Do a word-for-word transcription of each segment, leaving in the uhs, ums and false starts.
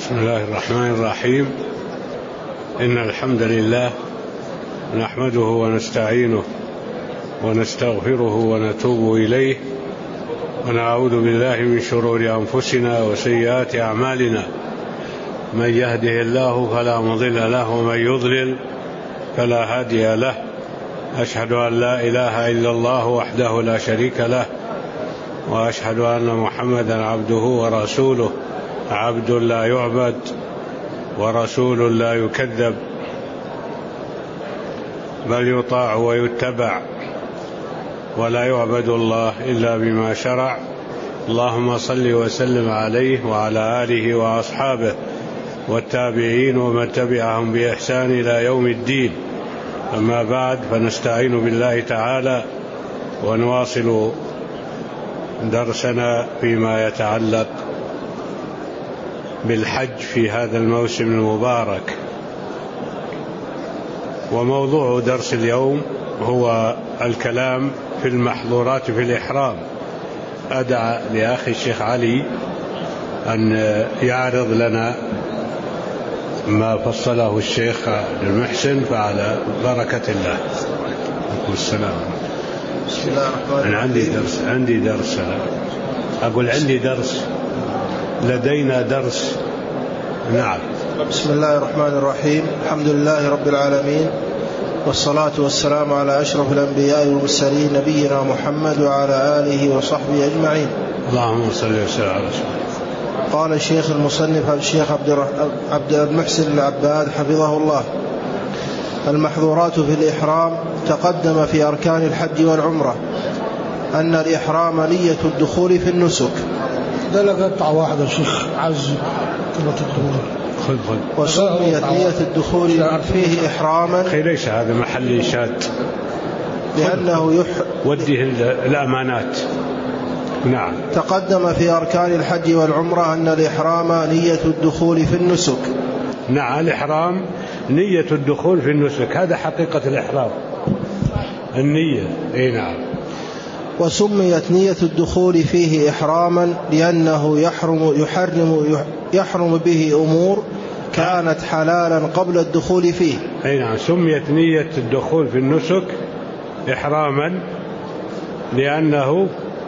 بسم الله الرحمن الرحيم. إن الحمد لله نحمده ونستعينه ونستغفره ونتوب إليه، ونعوذ بالله من شرور أنفسنا وسيئات أعمالنا. من يهده الله فلا مضل له ومن يضلل فلا هادي له. أشهد أن لا إله إلا الله وحده لا شريك له، وأشهد أن محمدا عبده ورسوله، عبد لا يعبد ورسول لا يكذب، بل يطاع ويتبع، ولا يعبد الله إلا بما شرع. اللهم صل وسلم عليه وعلى آله وأصحابه والتابعين ومن تبعهم بإحسان إلى يوم الدين. أما بعد، فنستعين بالله تعالى ونواصل درسنا فيما يتعلق بالحج في هذا الموسم المبارك. وموضوع درس اليوم هو الكلام في المحظورات في الإحرام. أدعى لأخي الشيخ علي أن يعرض لنا ما فصله الشيخ المحسن، فعلى بركة الله. والسلام. بسم الله الرحمن الرحيم. أنا عندي درس عندي درس أقول عندي درس لدينا درس. نعم. بسم الله الرحمن الرحيم. الحمد لله رب العالمين، والصلاة والسلام على أشرف الأنبياء والمرسلين، نبينا محمد وعلى آله وصحبه أجمعين. اللهم صل وسلم على رسول الله. قال الشيخ المصنف الشيخ عبد المحسن العباد حفظه الله: المحظورات في الإحرام. تقدم في أركان الحج والعمرة أن الإحرام نية الدخول في النسك. ده لقطع واحد الشيخ عز خذ خذ. وسميت نية الدخول فيه إحراما. ليس هذا محل إنشاد، لأنه يح... وده الأمانات. نعم. تقدم في أركان الحج والعمرة أن الإحرام نية الدخول في النسك. نعم، الإحرام نية الدخول في النسك، هذا حقيقة الإحرام، النية. اي نعم. وسميت نية الدخول فيه إحراما لأنه يحرم يحرم يحرم به أمور كانت حلالا قبل الدخول فيه. اي نعم، سميت نية الدخول في النسك إحراما لأنه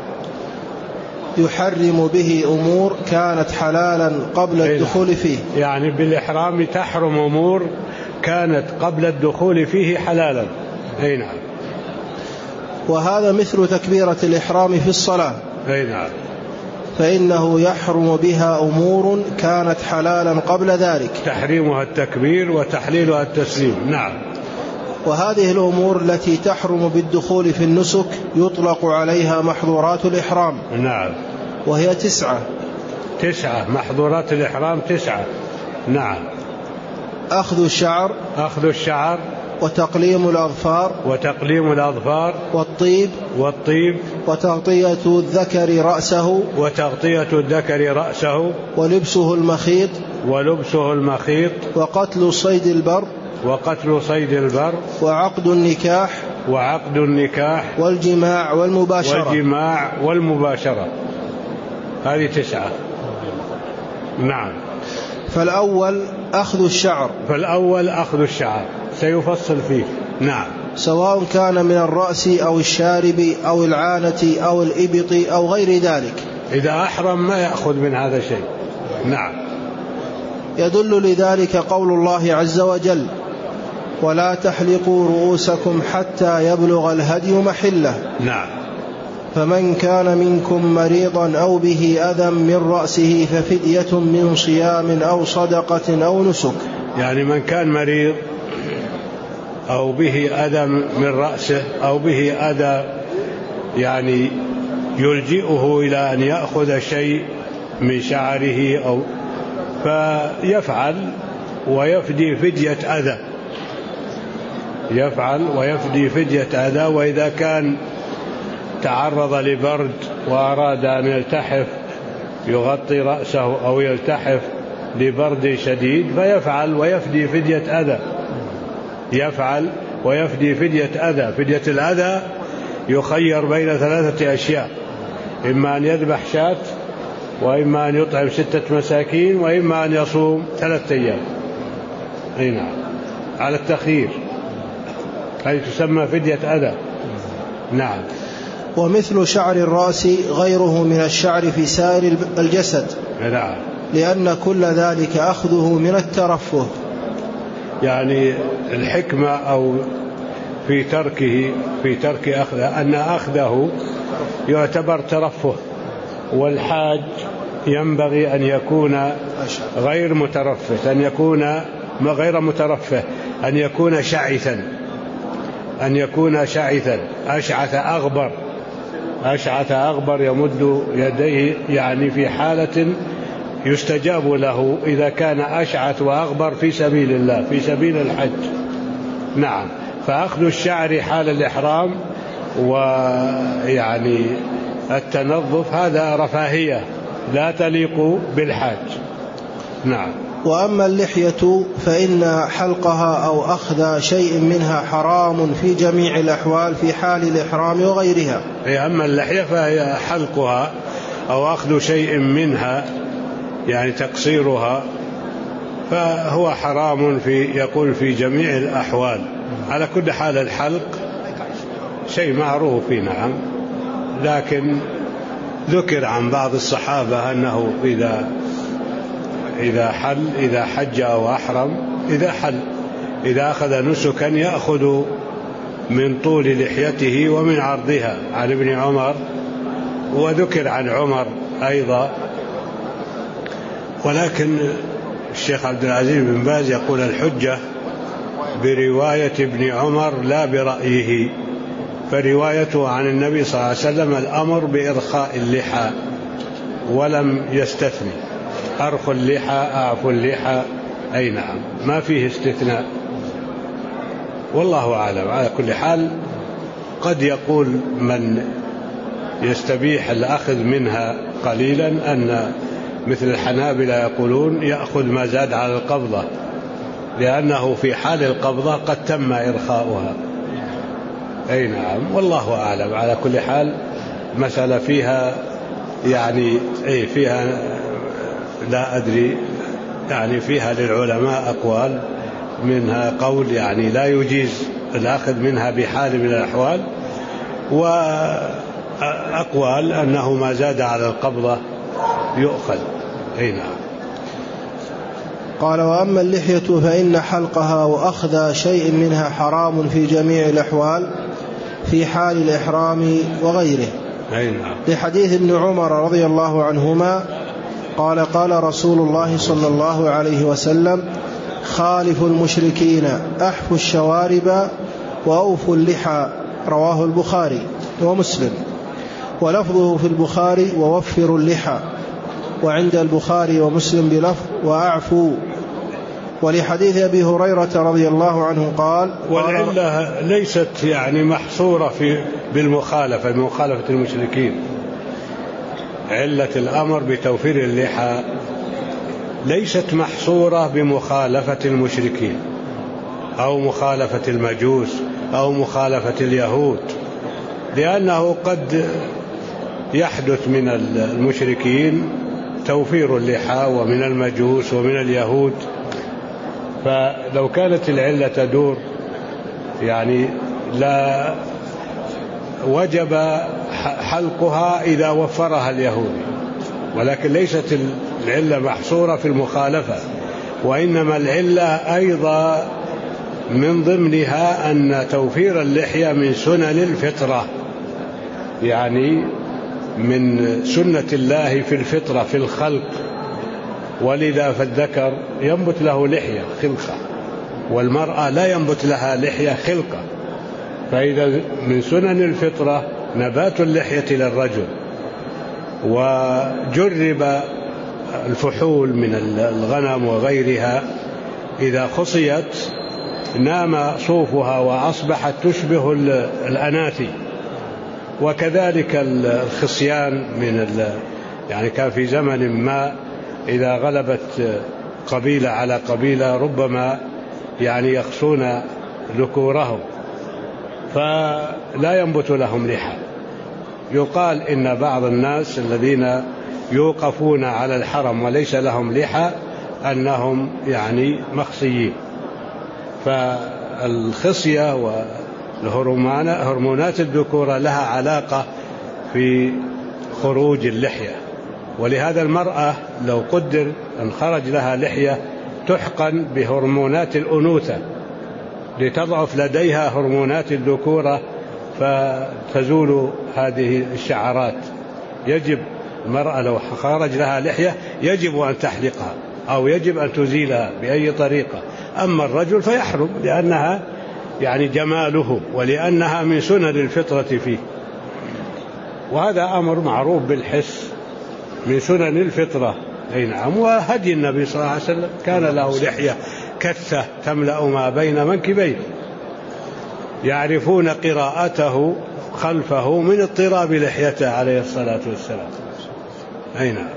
يحرم به أمور كانت حلالا قبل الدخول فيه. يعني بالإحرام تحرم أمور كانت قبل الدخول فيه حلالا. أي نعم. وهذا مثل تكبيرة الإحرام في الصلاة. أي نعم. فإنه يحرم بها أمور كانت حلالا قبل ذلك، تحريمها التكبير وتحليلها التسليم. نعم. وهذه الأمور التي تحرم بالدخول في النسك يطلق عليها محظورات الإحرام. نعم. وهي تسعة تسعة محظورات الإحرام تسعة. نعم. أخذ الشعر أخذ الشعر وتقليم الأظفار وتقليم الأظفار والطيب والطيب وتغطية الذكر رأسه وتغطية الذكر رأسه ولبسه المخيط ولبسه المخيط وقتل صيد البر وقتل صيد البر وعقد النكاح وعقد النكاح والجماع والمباشرة والجماع والمباشرة. هذه تسعة. نعم. فالأول أخذ الشعر. فالأول أخذ الشعر سيفصل فيه. نعم. سواء كان من الرأس أو الشارب أو العانة أو الإبط أو غير ذلك. إذا أحرم ما يأخذ من هذا شيء. نعم. يدل لذلك قول الله عز وجل: ولا تحلقوا رؤوسكم حتى يبلغ الهدي محله. نعم. فمن كان منكم مريضا أو به أذى من رأسه ففدية من صيام أو صدقة أو نسك. يعني من كان مريض أو به أذى من رأسه أو به أذى يعني يلجئه إلى أن يأخذ شيء من شعره أو فيفعل ويفدي فدية أذى يفعل ويفدي فدية أذى. وإذا كان تعرض لبرد وأراد أن يلتحف يغطي رأسه أو يلتحف لبرد شديد فيفعل ويفدي فدية أذى يفعل ويفدي فدية أذى. فدية الأذى يخير بين ثلاثة أشياء: إما أن يذبح شاة وإما أن يطعم ستة مساكين وإما أن يصوم ثلاثة أيام. أي نعم، على التخيير، هذه تسمى فدية أذى. نعم. ومثل شعر الرأس غيره من الشعر في سائر الجسد. نعم. لأن كل ذلك أخذه من الترفه. يعني الحكمة أو في تركه في ترك أخذه أن أخذه يعتبر ترفه، والحاج ينبغي أن يكون غير مترفه، أن يكون غير مترفه أن يكون شعثا أن يكون شعثا أشعث أغبر أشعث أغبر يمد يديه، يعني في حالة يستجاب له إذا كان أشعث وأغبر في سبيل الله، في سبيل الحج. نعم. فأخذ الشعر حال الإحرام ويعني التنظف هذا رفاهية لا تليق بالحاج. نعم. وأما اللحية فإن حلقها أو أخذ شيء منها حرام في جميع الأحوال في حال الإحرام وغيرها. أما اللحية فهي حلقها أو أخذ شيء منها، يعني تقصيرها، فهو حرام في يقول في جميع الأحوال. على كل حال الحلق شيء معروف. نعم. لكن ذكر عن بعض الصحابة أنه إذا إذا حل إذا حج أو أحرم إذا حل إذا أخذ نسكا يأخذ من طول لحيته ومن عرضها، عن ابن عمر، وذكر عن عمر أيضا. ولكن الشيخ عبد العزيز بن باز يقول الحجة برواية ابن عمر لا برأيه، فروايته عن النبي صلى الله عليه وسلم الأمر بإرخاء اللحى ولم يستثني، أرخ اللحى أعفو اللحى. أي نعم، ما فيه استثناء، والله أعلم. على كل حال قد يقول من يستبيح الأخذ منها قليلا أن مثل الحنابلة يقولون يأخذ ما زاد على القبضة، لأنه في حال القبضة قد تم إرخاؤها. أي نعم، والله أعلم. على كل حال مسألة فيها يعني أي فيها لا أدري، يعني فيها للعلماء أقوال، منها قول يعني لا يجيز الأخذ منها بحال من الأحوال، وأقوال أنه ما زاد على القبضة يؤخذ. أي نعم. قال وأما اللحية فإن حلقها وأخذ شيء منها حرام في جميع الأحوال في حال الإحرام وغيره. أي نعم. لحديث ابن عمر رضي الله عنهما قال قال رسول الله صلى الله عليه وسلم خالف المشركين أحفوا الشوارب وأوفوا اللحى. رواه البخاري ومسلم، ولفظه في البخاري ووفروا اللحى، وعند البخاري ومسلم بلفظ وأعفوا. ولحديث أبي هريرة رضي الله عنه قال والعلة ليست يعني محصورة في بالمخالفة بمخالفة المشركين. علة الأمر بتوفير اللحى ليست محصورة بمخالفة المشركين أو مخالفة المجوس أو مخالفة اليهود، لأنه قد يحدث من المشركين توفير اللحى ومن المجوس ومن اليهود. فلو كانت العلة تدور يعني لا وجب حلقها إذا وفرها اليهودي، ولكن ليست العلة محصورة في المخالفة، وإنما العلة أيضا من ضمنها أن توفير اللحية من سنن الفطرة، يعني من سنة الله في الفطرة في الخلق، ولذا فالذكر ينبت له لحية خلقة والمرأة لا ينبت لها لحية خلقة، فإذا من سنن الفطرة نبات اللحية للرجل. وجرب الفحول من الغنم وغيرها إذا خصيت نام صوفها وأصبحت تشبه الأناثي، وكذلك الخصيان من يعني كان في زمن ما إذا غلبت قبيلة على قبيلة ربما يعني يخصون ذكورهم فلا ينبت لهم لحى. يقال إن بعض الناس الذين يوقفون على الحرم وليس لهم لحى أنهم يعني مخصيين. فالخصية والهرمونات الذكورة لها علاقة في خروج اللحية، ولهذا المرأة لو قدر أن خرج لها لحية تحقن بهرمونات الأنوثة لتضعف لديها هرمونات الذكورة فتزول هذه الشعرات. يجب المرأة لو خرج لها لحية يجب أن تحلقها أو يجب أن تزيلها بأي طريقة. أما الرجل فيحرم لأنها يعني جماله ولأنها من سنن الفطرة فيه، وهذا أمر معروف بالحس من سنن الفطرة. أي نعم. وهدي النبي صلى الله عليه وسلم كان له لحية كثة تملأ ما بين منكبيه يعرفون قراءته خلفه من اضطراب لحيته عليه الصلاة والسلام. أي نعم.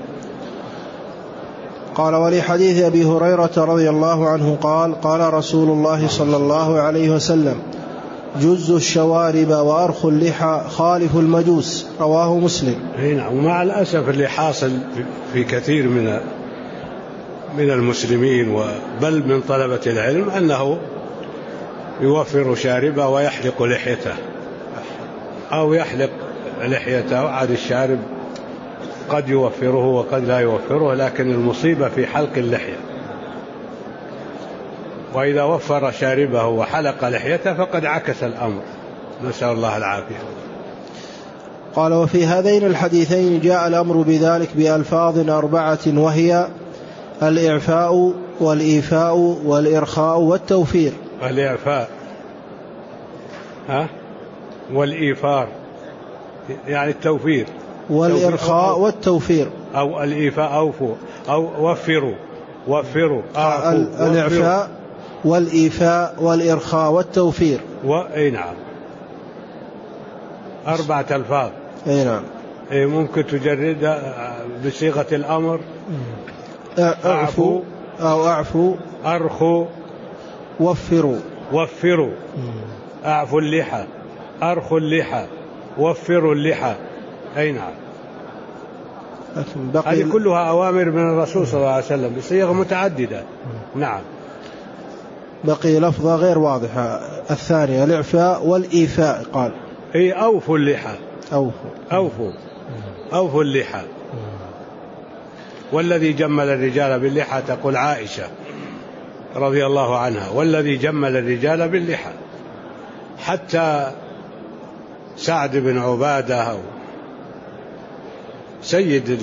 قال ولحديث أبي هريرة رضي الله عنه قال قال رسول الله صلى الله عليه وسلم جز الشوارب وأرخ اللحى خالف المجوس، رواه مسلم. أي نعم. ومع الأسف اللي حاصل في كثير من من المسلمين وبل من طلبة العلم أنه يوفر شاربه ويحلق لحيته أو يحلق لحيته عاد الشارب قد يوفره وقد لا يوفره، لكن المصيبة في حلق اللحية. وإذا وفر شاربه وحلق لحيته فقد عكس الأمر، نسأل الله العافية. قال وفي هذين الحديثين جاء الأمر بذلك بألفاظ أربعة، وهي الإعفاء والإيفاء والإرخاء والتوفير. الإعفاء ها والإيفار يعني التوفير، والإرخاء والتوفير، أو الإيفاء أوفوا أو وفروا وفروا الإعفاء والإيفاء والإرخاء والتوفير. وأي نعم أربعة ألفاظ. أي نعم. أي ممكن تجرد بصيغة الأمر أعفوا أو أعفوا، أرخوا، وفروا وفروا، أعفوا اللحى، أرخوا اللحى، وفروا اللحى. أي نعم. هذه كلها أوامر من الرسول صلى الله عليه وسلم بصيغ متعددة. نعم. بقي لفظة غير واضحة الثانية الإعفاء والإيفاء. قال أي أوفوا اللحى، أوفوا أوفوا أوفوا اللحى. والذي جمل الرجال باللحى تقول عائشة رضي الله عنها، والذي جمل الرجال باللحى. حتى سعد بن عبادة سيد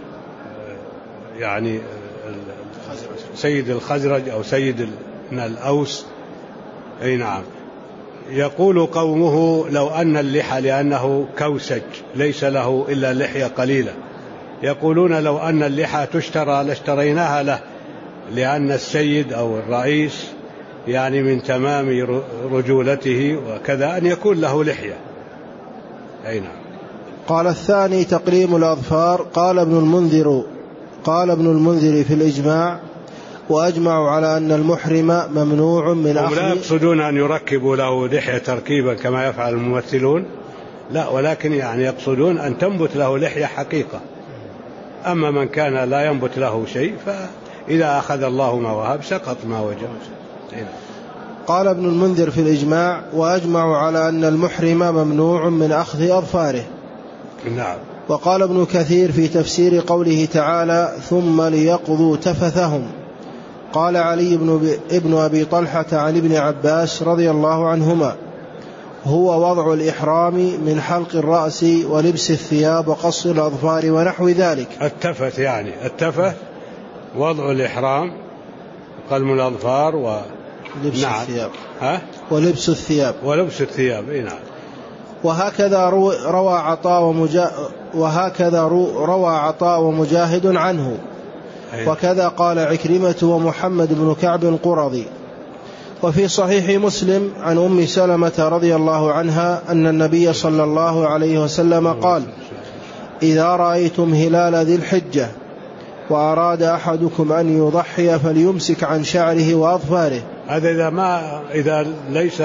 يعني سيد الخزرج أو سيد الأوس. أي نعم. يقول قومه لو أن اللحى، لأنه كوسج ليس له إلا لحية قليلة، يقولون لو أن اللحى تشترى لاشتريناها له، لأن السيد أو الرئيس يعني من تمام رجولته وكذا أن يكون له لحية. أي نعم. قال الثاني تقليم الأظفار. قال ابن المنذر قال ابن المنذر في الإجماع وأجمعوا على أن المحرم ممنوع من أخذ. لا يقصدون أن يركبوا له لحية تركيبا كما يفعل الممثلون، لا، ولكن يعني يقصدون أن تنبت له لحية حقيقة. أما من كان لا ينبت له شيء فإذا أخذ الله ما وهب سقط ما وجب. قال ابن المنذر في الإجماع وأجمعوا على أن المحرم ممنوع من أخذ أظفاره. نعم. وقال ابن كثير في تفسير قوله تعالى ثم ليقضوا تفثهم. قال علي بن, ابن أبي طلحة عن ابن عباس رضي الله عنهما هو وضع الإحرام من حلق الرأس ولبس الثياب وقص الأظفار ونحو ذلك. التفت يعني التفت وضع الإحرام قلم الأظفار و لبس نعم. الثياب ها؟ ولبس الثياب ولبس الثياب. إيه نعم. وهكذا روى عطاء ومجا... وهكذا روى عطاء ومجاهد عنه. أيه. وكذا قال عكرمة ومحمد بن كعب القرظي. وفي صحيح مسلم عن أم سلمة رضي الله عنها أن النبي صلى الله عليه وسلم قال إذا رأيتم هلال ذي الحجة وأراد أحدكم أن يضحي فليمسك عن شعره وأظفاره. هذا إذا ما إذا ليس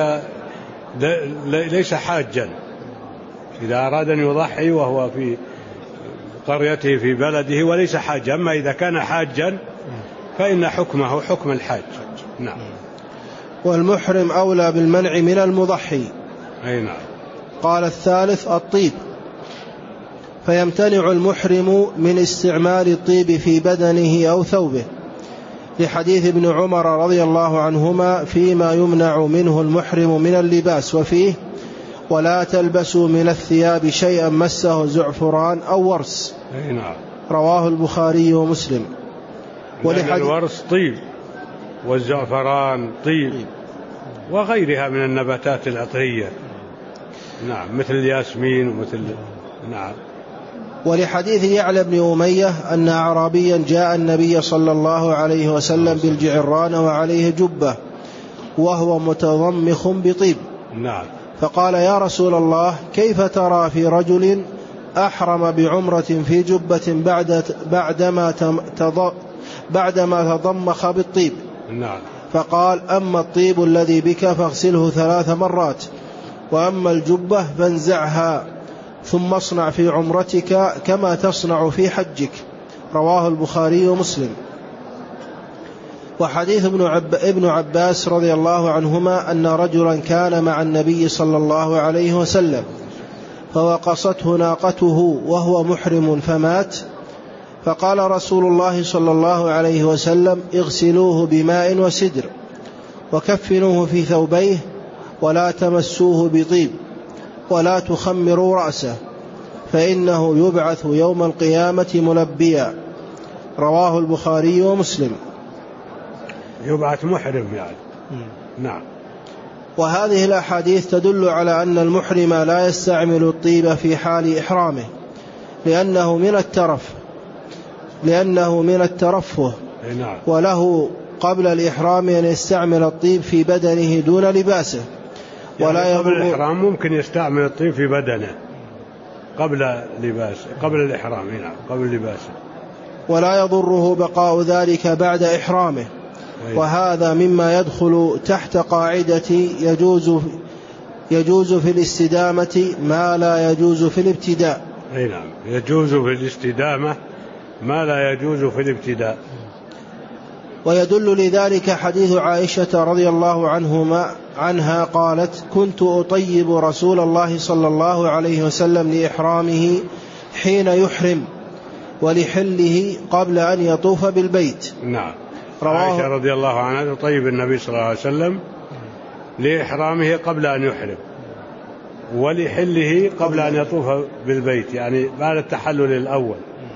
ليس حاجا، إذا أراد أن يضحي وهو في قريته في بلده وليس حاجا. أما إذا كان حاجا فإن حكمه حكم الحاج. نعم. والمحرم أولى بالمنع من المضحي. أي نعم. قال الثالث الطيب، فيمتنع المحرم من استعمال الطيب في بدنه أو ثوبه، لحديث ابن عمر رضي الله عنهما فيما يمنع منه المحرم من اللباس، وفيه ولا تلبسوا من الثياب شيئا مسه زعفران أو ورس. أي نعم. رواه البخاري ومسلم. ولحديث الورس طيب والزعفران طيب وغيرها من النباتات العطرية. نعم، مثل الياسمين ومثل. نعم. ولحديث يعلى بن أمية أن أعرابيا جاء النبي صلى الله عليه وسلم بالجعران وعليه جبة وهو متضمخ بطيب. نعم. فقال يا رسول الله كيف ترى في رجل أحرم بعمرة في جبة بعد بعدما بعدما تضمخ بالطيب؟ نعم. فقال أما الطيب الذي بك فاغسله ثلاث مرات، وأما الجبة فانزعها ثم اصنع في عمرتك كما تصنع في حجك. رواه البخاري ومسلم. وحديث ابن, عب ابن عباس رضي الله عنهما أن رجلا كان مع النبي صلى الله عليه وسلم فوقصته ناقته وهو محرم فمات، فقال رسول الله صلى الله عليه وسلم اغسلوه بماء وسدر وكفنوه في ثوبيه ولا تمسوه بطيب ولا تخمروا رأسه فإنه يبعث يوم القيامة ملبيا. رواه البخاري ومسلم. يبعث محرم يعني. نعم. وهذه الأحاديث تدل على أن المحرم لا يستعمل الطيب في حال إحرامه لأنه من الترف لأنه من الترفه. نعم. وله قبل الإحرام أن يستعمل الطيب في بدنه دون لباسه. ولا يعني قبل الإحرام ممكن يستعمل الطيب في بدنه قبل لباسه قبل الإحرام. نعم. قبل لباسه. ولا يضره بقاء ذلك بعد إحرامه. أيه. وهذا مما يدخل تحت قاعدة يجوز يجوز في الاستدامة ما لا يجوز في الابتداء. أي نعم. يجوز في الاستدامة ما لا يجوز في الابتداء. ويدل لذلك حديث عائشة رضي الله عنهما عنها قالت كنت أطيب رسول الله صلى الله عليه وسلم لإحرامه حين يحرم ولحله قبل أن يطوف بالبيت. نعم. عائشة رضي الله عنها تطيب النبي صلى الله عليه وسلم لإحرامه قبل أن يحرم ولحله قبل أن يطوف بالبيت، يعني بعد التحلل الأول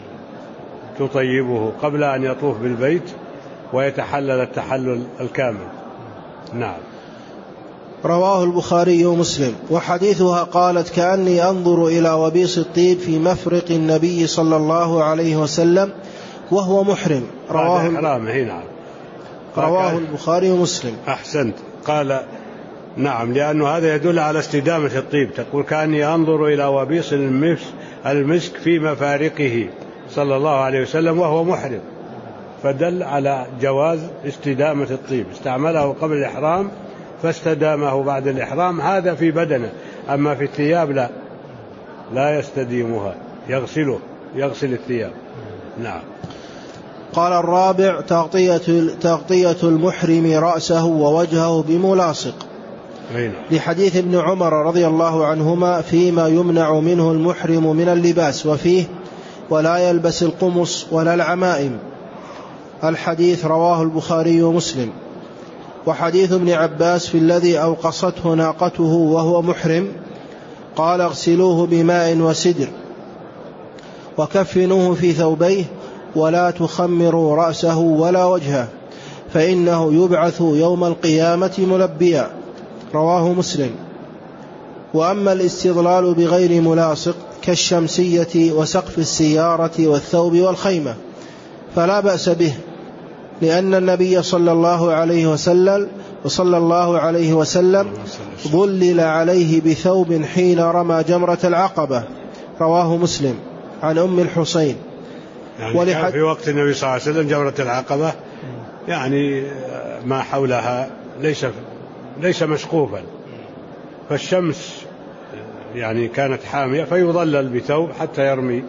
تطيبه قبل أن يطوف بالبيت ويتحلل التحلل الكامل. نعم. رواه البخاري ومسلم. وحديثها قالت كأني أنظر إلى وبيص الطيب في مفرق النبي صلى الله عليه وسلم وهو محرم. رواه إحرامه. نعم. رواه البخاري ومسلم. أحسنت. قال نعم، لأنه هذا يدل على استدامة الطيب. تقول كأني أنظر إلى وبيص المسك في مفارقه صلى الله عليه وسلم وهو محرم، فدل على جواز استدامة الطيب. استعمله قبل الإحرام فاستدامه بعد الإحرام، هذا في بدنه. أما في الثياب لا لا يستديمها، يغسله يغسل الثياب. نعم. قال الرابع تغطية, تغطية المحرم رأسه ووجهه بملاصق، لحديث ابن عمر رضي الله عنهما فيما يمنع منه المحرم من اللباس، وفيه ولا يلبس القمص ولا العمائم. الحديث رواه البخاري ومسلم. وحديث ابن عباس في الذي أوقصته ناقته وهو محرم قال اغسلوه بماء وسدر وكفنوه في ثوبيه ولا تخمروا رأسه ولا وجهه فإنه يبعث يوم القيامة ملبيا. رواه مسلم. وأما الاستظلال بغير ملاصق كالشمسية وسقف السيارة والثوب والخيمة فلا بأس به، لأن النبي صلى الله عليه وسلم وصلى الله عليه وسلم ظلل عليه بثوب حين رمى جمرة العقبة. رواه مسلم عن أم الحسين. يعني ولحد... في وقت النبي صلى الله عليه وسلم جمرة العقبة يعني ما حولها ليس ليس مشقوفا، فالشمس يعني كانت حامية فيظلل بثوب حتى يرمي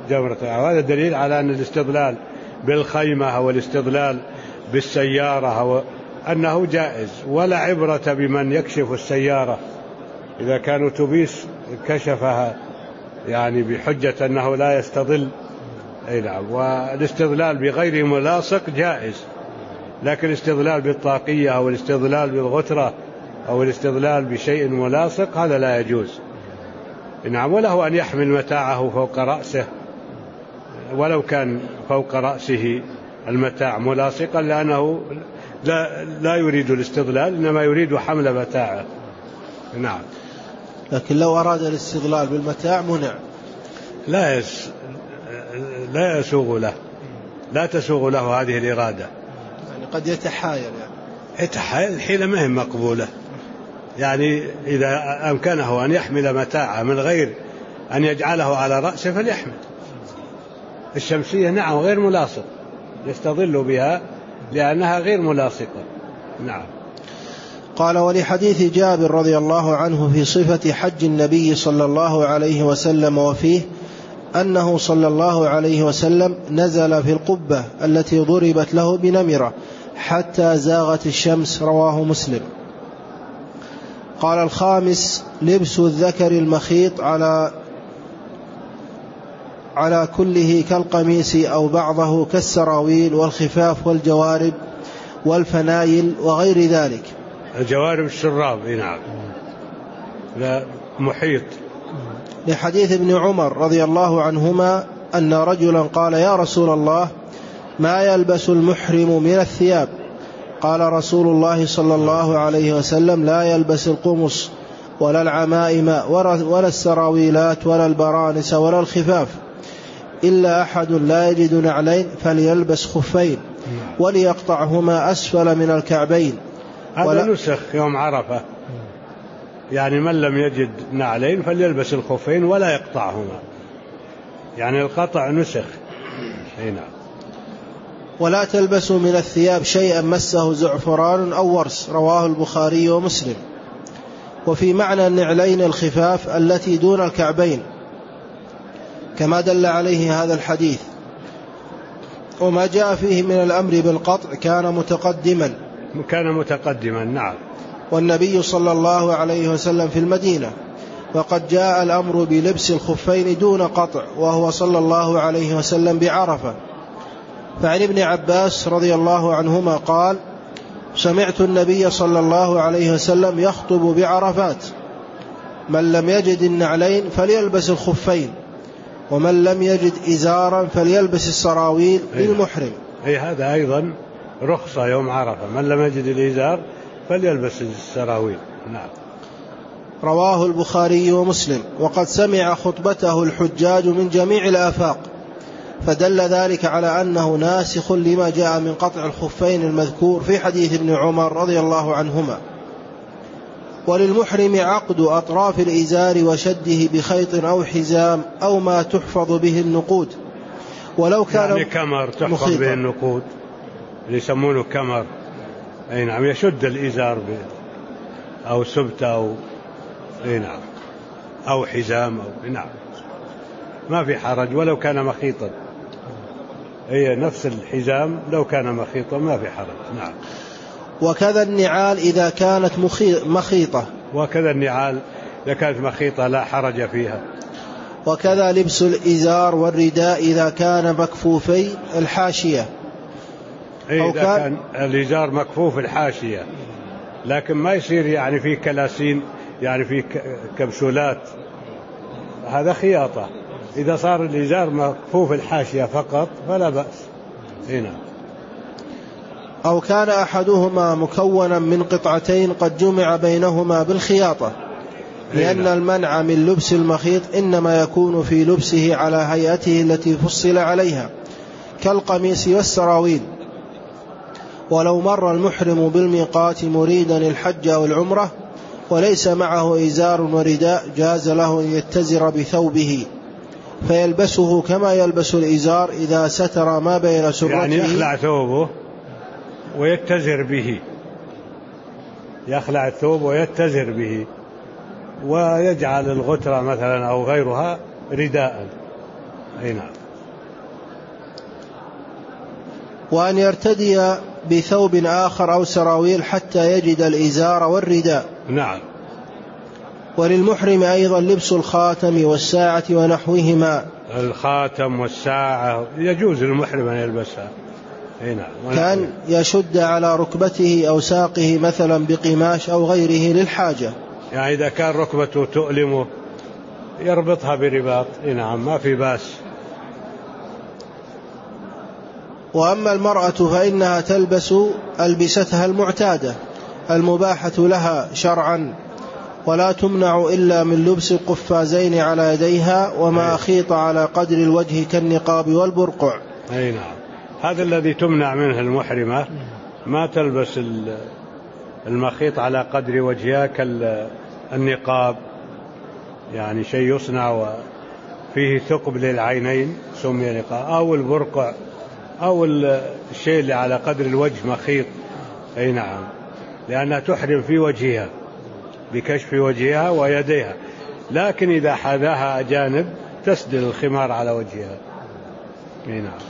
جمرة العقبة. هذا دليل على أن الاستظلال بالخيمة أو الاستظلال بالسيارة أو أنه جائز، ولا عبرة بمن يكشف السيارة إذا كان أتوبيس كشفها يعني بحجة أنه لا يستظل. أي نعم. والاستظلال بغير ملاصق جائز، لكن الاستظلال بالطاقية أو الاستظلال بالغترة أو الاستظلال بشيء ملاصق هذا لا يجوز. نعم. وله أن يحمل متاعه فوق رأسه ولو كان فوق رأسه المتاع ملاصقا، لأنه لا, لا يريد الاستظلال إنما يريد حمل متاعه. نعم. لكن لو أراد الاستظلال بالمتاع منع، لا يس لا يسوغ له، لا تسوغ له هذه الإرادة. يعني قد يتحايل، يعني يتحايل الحيلة ما هي مقبولة. يعني إذا أمكنه أن يحمل متاعه من غير أن يجعله على رأسه فليحمل. الشمسية نعم غير ملاصق، يستظل بها لأنها غير ملاصقة. نعم. قال: ولحديث جابر رضي الله عنه في صفة حج النبي صلى الله عليه وسلم وفيه أنه صلى الله عليه وسلم نزل في القبة التي ضربت له بنمرة حتى زاغت الشمس، رواه مسلم. قال: الخامس: لبس الذكر المخيط على على كله كالقميص أو بعضه كالسراويل والخفاف والجوارب والفنايل وغير ذلك. الجوارب الشراب. نعم. لا محيط. لحديث ابن عمر رضي الله عنهما أن رجلا قال: يا رسول الله، ما يلبس المحرم من الثياب؟ قال رسول الله صلى الله عليه وسلم: لا يلبس القمص ولا العمائم ولا السراويلات ولا البرانس ولا الخفاف، إلا أحد لا يجد نعلين فليلبس خفين وليقطعهما أسفل من الكعبين. هذا نسخ يوم عرفة، يعني من لم يجد نعلين فليلبس الخفين ولا يقطعهما، يعني القطع نسخ. هنا: ولا تلبسوا من الثياب شيئا مسه زعفران أو ورس، رواه البخاري ومسلم. وفي معنى النعلين الخفاف التي دون الكعبين كما دل عليه هذا الحديث، وما جاء فيه من الأمر بالقطع كان متقدما كان متقدما. نعم. والنبي صلى الله عليه وسلم في المدينة، وقد جاء الأمر بلبس الخفين دون قطع وهو صلى الله عليه وسلم بعرفة. فعن ابن عباس رضي الله عنهما قال: سمعت النبي صلى الله عليه وسلم يخطب بعرفات: من لم يجد النعلين فليلبس الخفين، ومن لم يجد إزارا فليلبس السراويل للمحرم. أي هذا أيضا رخصة يوم عرفة، من لم يجد الإزار فليلبس السراويل. نعم. رواه البخاري ومسلم. وقد سمع خطبته الحجاج من جميع الآفاق، فدل ذلك على أنه ناسخ لما جاء من قطع الخفين المذكور في حديث ابن عمر رضي الله عنهما. وللمحرم عقد أطراف الإزار وشده بخيط أو حزام أو ما تحفظ به النقود، ولو كان يعني كمر تحفظ مخيطا. به النقود اللي يسمونه كمر. أي نعم. يشد الإزار أو سبت أو أي نعم أو حزام أو نعم، ما في حرج ولو كان مخيطا. هي نفس الحزام لو كان مخيطا ما في حرج. نعم. وكذا النعال إذا كانت مخيطة وكذا النعال إذا كانت مخيطة لا حرج فيها. وكذا لبس الإزار والرداء إذا كان مكفوفي الحاشية، أو إذا كان, كان الإزار مكفوف الحاشية، لكن ما يصير يعني في كلاسين، يعني في كبسولات، هذا خياطة. إذا صار الإزار مكفوف الحاشية فقط فلا بأس. هنا: أو كان أحدهما مكونا من قطعتين قد جمع بينهما بالخياطة، لأن المنع من لبس المخيط إنما يكون في لبسه على هيئته التي فصل عليها كالقميص والسراويل. ولو مر المحرم بالميقات مريدا الحج أو العمرة وليس معه إزار ورداء جاز له أن يتزر بثوبه فيلبسه كما يلبس الإزار إذا ستر ما بين سرته، يعني يخلع ثوبه ويتزر به، يخلع الثوب ويتزر به ويجعل الغترة مثلا أو غيرها رداء. أي نعم. وأن يرتدي بثوب آخر أو سراويل حتى يجد الإزار والرداء. نعم. وللمحرم أيضا لبس الخاتم والساعة ونحوهما. الخاتم والساعة يجوز للمحرم أن يلبسها. نعم. كان يشد على ركبته أو ساقه مثلا بقماش أو غيره للحاجة، يعني إذا كان ركبته تؤلمه يربطها برباط. نعم، ما في باس. وأما المرأة فإنها تلبس ألبستها المعتادة المباحة لها شرعا، ولا تمنع إلا من لبس القفازين على يديها وما أخيط على قدر الوجه كالنقاب والبرقع. أي نعم، هذا الذي تمنع منه المحرمة، ما تلبس المخيط على قدر وجهها كالنقاب، يعني شيء يصنع وفيه ثقب للعينين سمي نقاب، أو البرقع، أو الشيء اللي على قدر الوجه مخيط. أي نعم، لأنها تحرم في وجهها بكشف وجهها ويديها، لكن إذا حذاها أجانب تسدل الخمار على وجهها. أي نعم.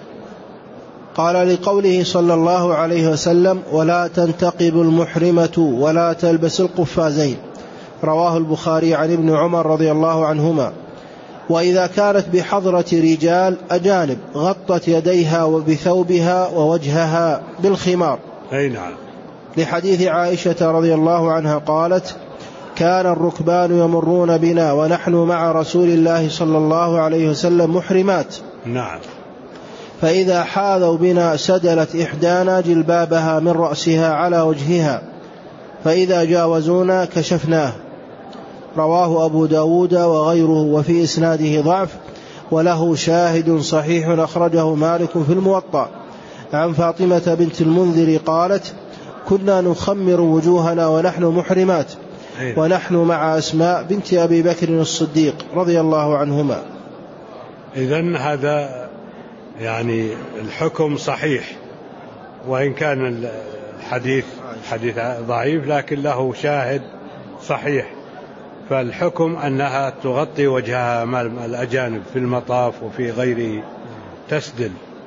قال لقوله صلى الله عليه وسلم: ولا تنتقب المحرمة ولا تلبس القفازين، رواه البخاري عن ابن عمر رضي الله عنهما. وإذا كانت بحضرة رجال أجانب غطت يديها وبثوبها ووجهها بالخمار. أي نعم. لحديث عائشة رضي الله عنها قالت: كان الركبان يمرون بنا ونحن مع رسول الله صلى الله عليه وسلم محرمات. نعم. فإذا حاذوا بنا سدلت إحدانا جلبابها من رأسها على وجهها، فإذا جاوزونا كشفناه. رواه أبو داود وغيره، وفي إسناده ضعف، وله شاهد صحيح أخرجه مالك في الموطأ عن فاطمة بنت المنذر قالت: كنا نخمر وجوهنا ونحن محرمات ونحن مع أسماء بنت أبي بكر الصديق رضي الله عنهما. إذن هذا يعني الحكم صحيح، وإن كان الحديث حديث ضعيف لكن له شاهد صحيح. فالحكم أنها تغطي وجهها أمام الأجانب في المطاف وفي غيره تسدل،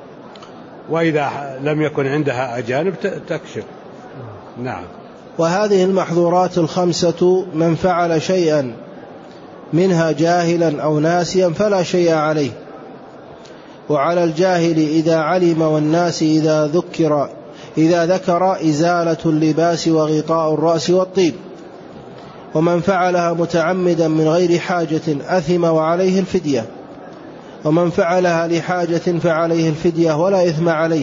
وإذا لم يكن عندها أجانب تكشف. نعم. وهذه المحظورات الخمسة من فعل شيئا منها جاهلا أو ناسيا فلا شيء عليه، وعلى الجاهل إذا علم والناس إذا ذكر إذا ذكر إزالة اللباس وغطاء الرأس والطيب. ومن فعلها متعمدا من غير حاجة أثم وعليه الفدية، ومن فعلها لحاجة فعليه الفدية ولا إثم عليه،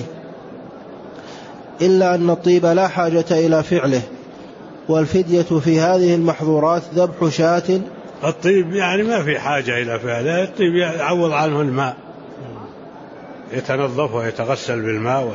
إلا أن الطيب لا حاجة إلى فعله. والفدية في هذه المحظورات ذبح شاة. الطيب يعني ما في حاجة إلى فعله، الطيب يعوض عنه الماء، يتنظف ويتغسل بالماء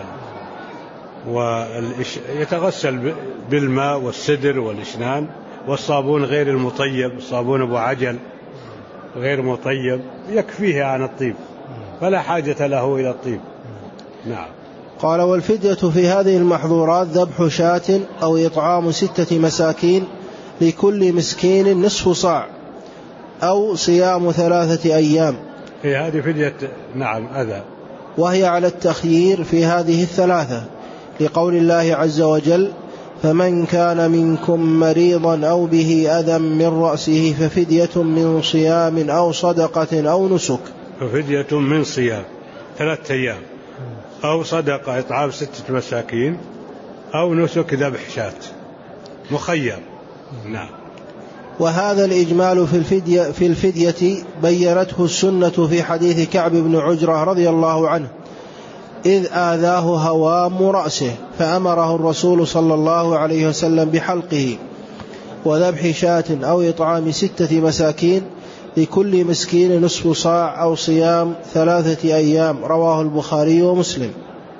ويتغسل بالماء والسدر والإشنان والصابون غير المطيب، الصابون أبو عجل غير مطيب يكفيه عن الطيب، فلا حاجة له إلى الطيب. نعم. قال: والفدية في هذه المحظورات ذبح شاة أو إطعام ستة مساكين لكل مسكين نصف صاع أو صيام ثلاثة أيام. هي هذه فدية. نعم. أذى. وهي على التخيير في هذه الثلاثة، لقول الله عز وجل: فمن كان منكم مريضا أو به أذى من رأسه ففدية من صيام أو صدقة أو نسك. ففدية من صيام ثلاثة أيام أو صدقة إطعام ستة مساكين أو نسك ذبح شاة، مخير. نعم. وهذا الإجمال في الفدية, في الفدية بيّنته السنة في حديث كعب بن عجرة رضي الله عنه، إذ آذاه هوام رأسه فأمره الرسول صلى الله عليه وسلم بحلقه وذبح شاة أو إطعام ستة مساكين لكل مسكين نصف صاع أو صيام ثلاثة أيام. رواه البخاري ومسلم.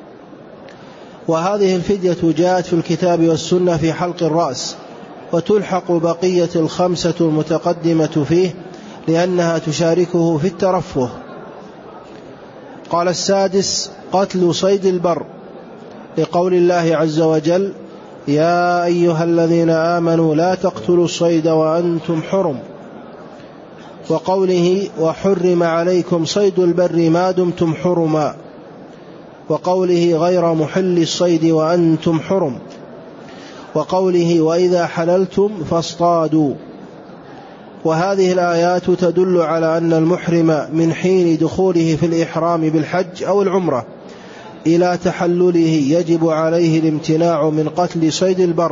وهذه الفدية جاءت في الكتاب والسنة في حلق الرأس، وتلحق بقية الخمسة المتقدمة فيه لأنها تشاركه في الترفه. قال: السادس قتل صيد البر، لقول الله عز وجل: يا أيها الذين آمنوا لا تقتلوا الصيد وأنتم حرم، وقوله: وحرم عليكم صيد البر ما دمتم حرما. وقوله غير محل الصيد وأنتم حرم، وقوله وإذا حللتم فاصطادوا. وهذه الآيات تدل على أن المحرم من حين دخوله في الإحرام بالحج أو العمرة إلى تحلله يجب عليه الامتناع من قتل صيد البر،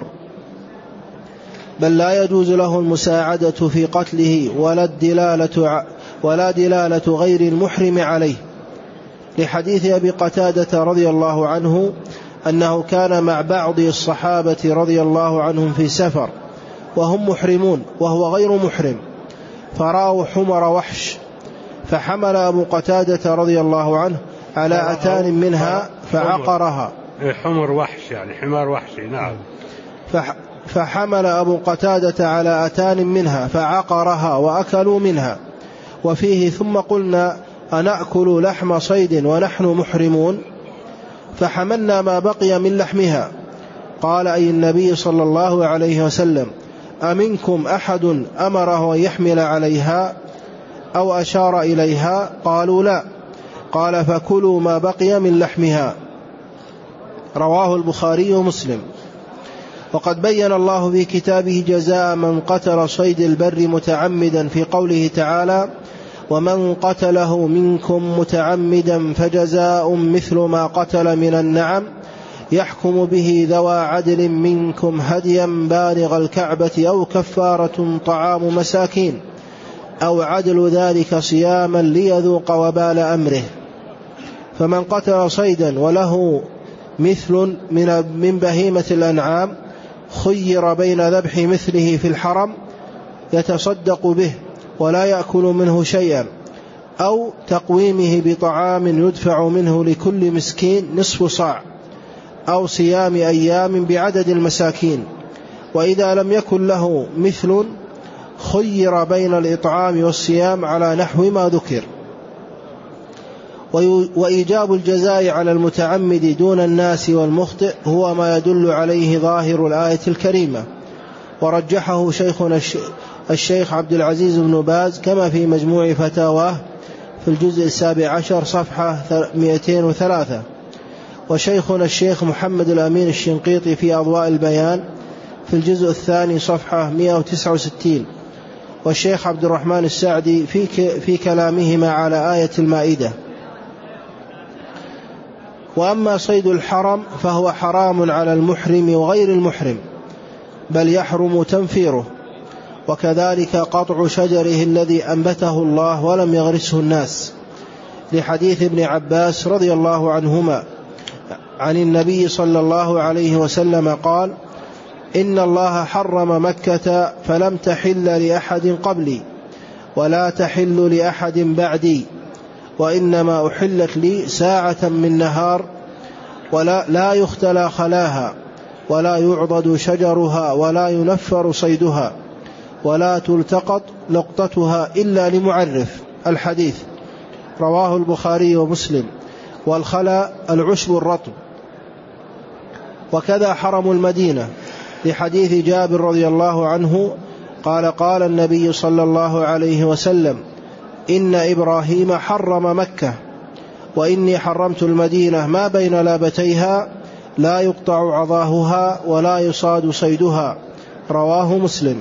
بل لا يجوز له المساعدة في قتله ولا الدلالة ولا دلالة غير المحرم عليه، لحديث أبي قتادة رضي الله عنه أنه كان مع بعض الصحابة رضي الله عنهم في سفر وهم محرمون وهو غير محرم، فرأوا حمر وحش، فحمل أبو قتادة رضي الله عنه على أتان منها فعقرها. حمر وحش يعني حمار وحشي. نعم. فحمل أبو قتادة على أتان منها فعقرها وأكلوا منها. وفيه ثم قلنا أنأكل لحم صيد ونحن محرمون؟ فحملنا ما بقي من لحمها. قال أي النبي صلى الله عليه وسلم أمنكم أحد أمره أن يحمل عليها أو أشار إليها؟ قالوا لا. قال فكلوا ما بقي من لحمها. رواه البخاري ومسلم. وقد بين الله في كتابه جزاء من قتل صيد البر متعمدا في قوله تعالى ومن قتله منكم متعمدا فجزاء مثل ما قتل من النعم يحكم به ذوى عدل منكم هديا بالغ الكعبة أو كفارة طعام مساكين أو عدل ذلك صياما ليذوق وبال أمره. فمن قتل صيدا وله مثل من بهيمة الأنعام خير بين ذبح مثله في الحرم يتصدق به ولا يأكل منه شيئا، أو تقويمه بطعام يدفع منه لكل مسكين نصف صاع، أو صيام أيام بعدد المساكين. وإذا لم يكن له مثل خير بين الإطعام والصيام على نحو ما ذكر. وإيجاب الجزاء على المتعمد دون الناس والمخطئ هو ما يدل عليه ظاهر الآية الكريمة، ورجحه شيخنا الشيخ عبد العزيز بن باز كما في مجموع فتاواه في الجزء السابع عشر صفحة مئتين وثلاثة، وشيخنا الشيخ محمد الأمين الشنقيطي في أضواء البيان في الجزء الثاني صفحة مئة وتسعة وستين، والشيخ عبد الرحمن السعدي في, في كلامهما على آية المائدة. وأما صيد الحرم فهو حرام على المحرم وغير المحرم، بل يحرم تنفيره، وكذلك قطع شجره الذي أنبته الله ولم يغرسه الناس، لحديث ابن عباس رضي الله عنهما عن النبي صلى الله عليه وسلم قال إن الله حرم مكة فلم تحل لأحد قبلي ولا تحل لأحد بعدي، وإنما أحلت لي ساعة من نهار ولا لا يختلى خلاها ولا يعضد شجرها ولا ينفر صيدها ولا تلتقط لقطتها إلا لمعرف. الحديث رواه البخاري ومسلم. والخلا العشب الرطب. وكذا حرم المدينة، لحديث جابر رضي الله عنه قال قال النبي صلى الله عليه وسلم إن إبراهيم حرم مكة وإني حرمت المدينة ما بين لابتيها لا يقطع عضاهها ولا يصاد صيدها. رواه مسلم.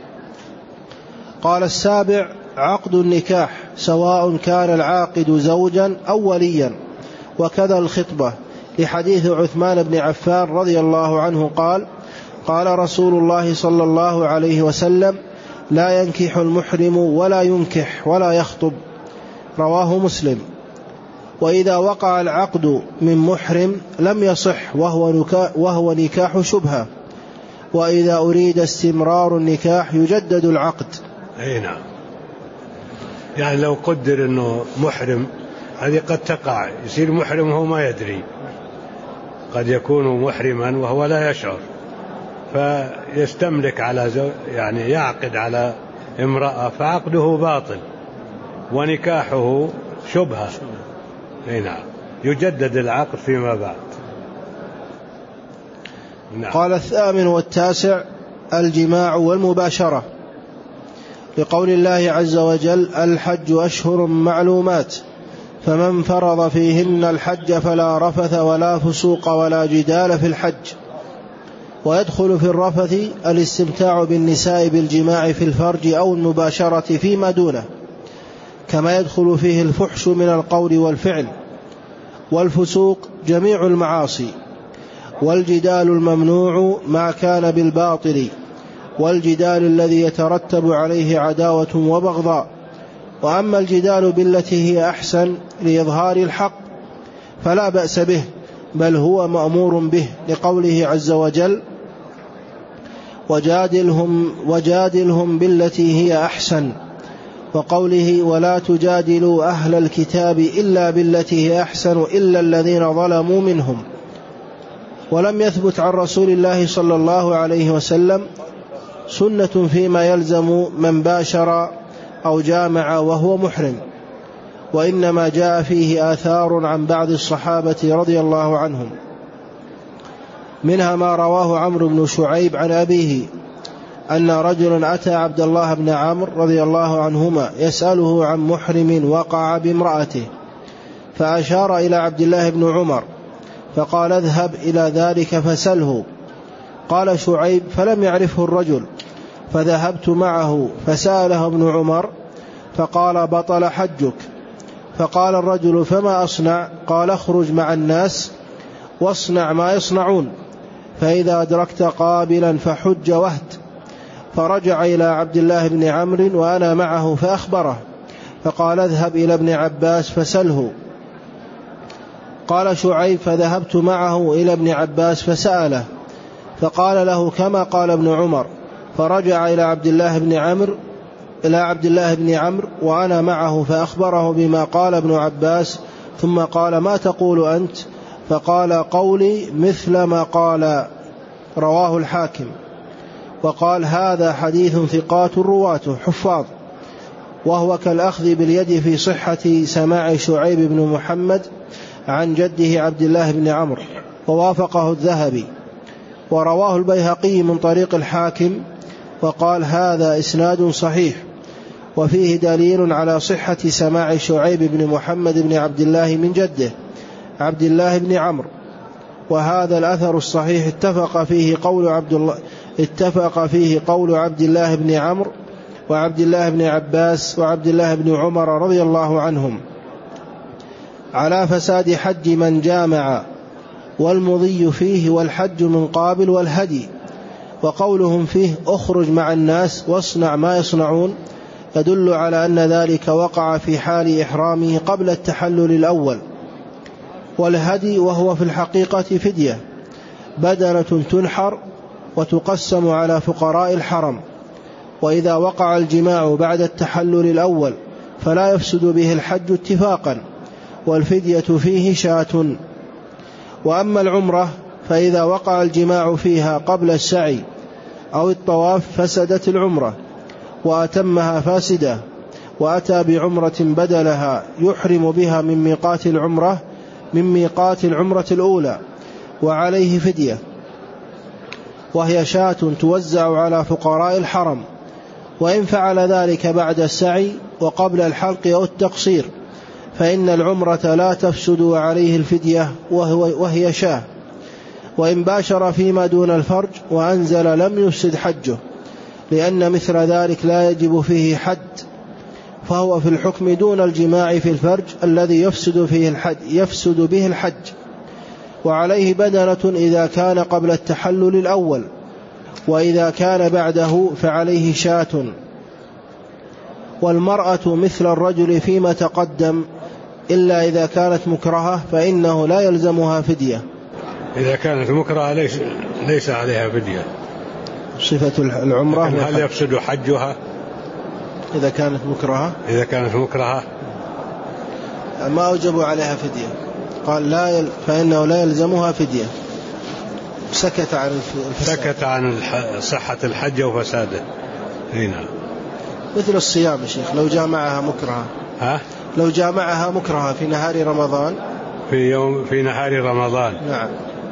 قال السابع عقد النكاح سواء كان العاقد زوجا أو وليا، وكذا الخطبة، لحديث عثمان بن عفان رضي الله عنه قال قال رسول الله صلى الله عليه وسلم لا ينكح المحرم ولا ينكح ولا يخطب. رواه مسلم. وإذا وقع العقد من محرم لم يصح وهو نكاح, وهو نكاح شبهة، وإذا أريد استمرار النكاح يجدد العقد. أي نعم. يعني لو قدر أنه محرم هذه قد تقع، يصير محرم وهو ما يدري، قد يكون محرما وهو لا يشعر، فيستملك على زو... يعني يعقد على امرأة فعقده باطل ونكاحه شبهة. أي نعم، يجدد العقد فيما بعد. نعم. قال الثامن والتاسع الجماع والمباشرة، لقول الله عز وجل الحج أشهر معلومات، فمن فرض فيهن الحج فلا رفث ولا فسوق ولا جدال في الحج. ويدخل في الرفث الاستمتاع بالنساء بالجماع في الفرج أو المباشرة فيما دونه، كما يدخل فيه الفحش من القول والفعل. والفسوق جميع المعاصي. والجدال الممنوع ما كان بالباطل، والجدال الذي يترتب عليه عداوة وبغضاء. وأما الجدال بالتي هي أحسن لإظهار الحق فلا بأس به، بل هو مأمور به، لقوله عز وجل: وجادلهم, وجادلهم بالتي هي أحسن، وقوله: ولا تجادلوا أهل الكتاب إلا بالتي هي أحسن إلا الذين ظلموا منهم. ولم يثبت عن رسول الله صلى الله عليه وسلم سنة فيما يلزم من باشر أو جامع وهو محرم، وإنما جاء فيه آثار عن بعض الصحابة رضي الله عنهم، منها ما رواه عمرو بن شعيب عن أبيه أن رجلا أتى عبد الله بن عمرو رضي الله عنهما يسأله عن محرم وقع بامرأته، فأشار إلى عبد الله بن عمر فقال: اذهب إلى ذلك فسله. قال شعيب: فلم يعرفه الرجل، فذهبت معه فسأله ابن عمر فقال: بطل حجك. فقال الرجل: فما أصنع؟ قال: اخرج مع الناس واصنع ما يصنعون، فإذا أدركت قابلا فحج وهد. فرجع إلى عبد الله بن عمرو وأنا معه فأخبره، فقال: اذهب إلى ابن عباس فسله. قال شعيب: فذهبت معه إلى ابن عباس فسأله، فقال له كما قال ابن عمر. فرجع إلى عبد الله بن عمرو إلى عبد الله بن عمرو وأنا معه فأخبره بما قال ابن عباس، ثم قال: ما تقول أنت؟ فقال: قولي مثل ما قال. رواه الحاكم. وقال: هذا حديث ثقات رواته حفاظ، وهو كالأخذ باليد في صحة سماع شعيب بن محمد عن جده عبد الله بن عمرو، ووافقه الذهبي. ورواه البيهقي من طريق الحاكم وقال: هذا إسناد صحيح، وفيه دليل على صحة سماع شعيب بن محمد بن عبد الله من جده عبد الله بن عمرو. وهذا الأثر الصحيح اتفق فيه قول عبد الله اتفق فيه قول عبد الله بن عمرو وعبد الله بن عباس وعبد الله بن عمر رضي الله عنهم على فساد حج من جامع، والمضي فيه والحج من قابل والهدي. وقولهم فيه: اخرج مع الناس واصنع ما يصنعون، يدل على أن ذلك وقع في حال إحرامه قبل التحلل الأول. والهدي وهو في الحقيقة فدية، بدنة تنحر وتقسم على فقراء الحرم. وإذا وقع الجماع بعد التحلل الأول فلا يفسد به الحج اتفاقا، والفدية فيه شاة. وأما العمرة فإذا وقع الجماع فيها قبل السعي أو الطواف فسدت العمرة وأتمها فاسدة، وأتى بعمرة بدلها يحرم بها من ميقات العمرة من ميقات العمرة الأولى، وعليه فدية، وهي شاة توزع على فقراء الحرم. وإن فعل ذلك بعد السعي وقبل الحلق أو التقصير فإن العمرة لا تفسد وعليه الفدية وهي شاة. وإن باشر فيما دون الفرج وأنزل لم يفسد حجه، لأن مثل ذلك لا يجب فيه حد، فهو في الحكم دون الجماع في الفرج الذي يفسد فيه الحج يفسد به الحج. وعليه بدنة إذا كان قبل التحلل الأول، وإذا كان بعده فعليه شاة. والمرأة مثل الرجل فيما تقدم، إلا إذا كانت مكرهة فإنه لا يلزمها فدية. إذا كانت مكرهة ليس, ليس عليها فدية. صفة العمرة. هل يفسد حجها إذا كانت مكرهة؟ إذا كانت مكرهة ما أوجبوا عليها فدية، قال لا يل... فإنه لا يلزمها فدية. سكت عن الفساد. سكت عن صحة الحج وفساده. هنا مثل الصيام يا شيخ، لو جامعها مكرهة ها؟ لو جامعها مكرهة في نهار رمضان في يوم في نهار رمضان نعم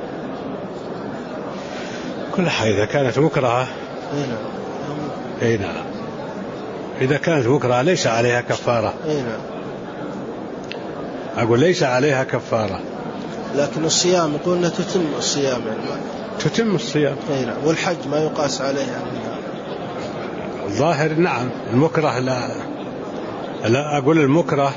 كل حاجة إذا كانت مكرهة. هنا هنا إذا كانت مكرهة ليس عليها كفارة. هنا أقول ليس عليها كفارة. لكن الصيام يقول أنها تتم الصيام يعني تتم الصيام. نعم. والحج ما يقاس عليها يعني. الظاهر نعم. المكره لا لا أقول المكره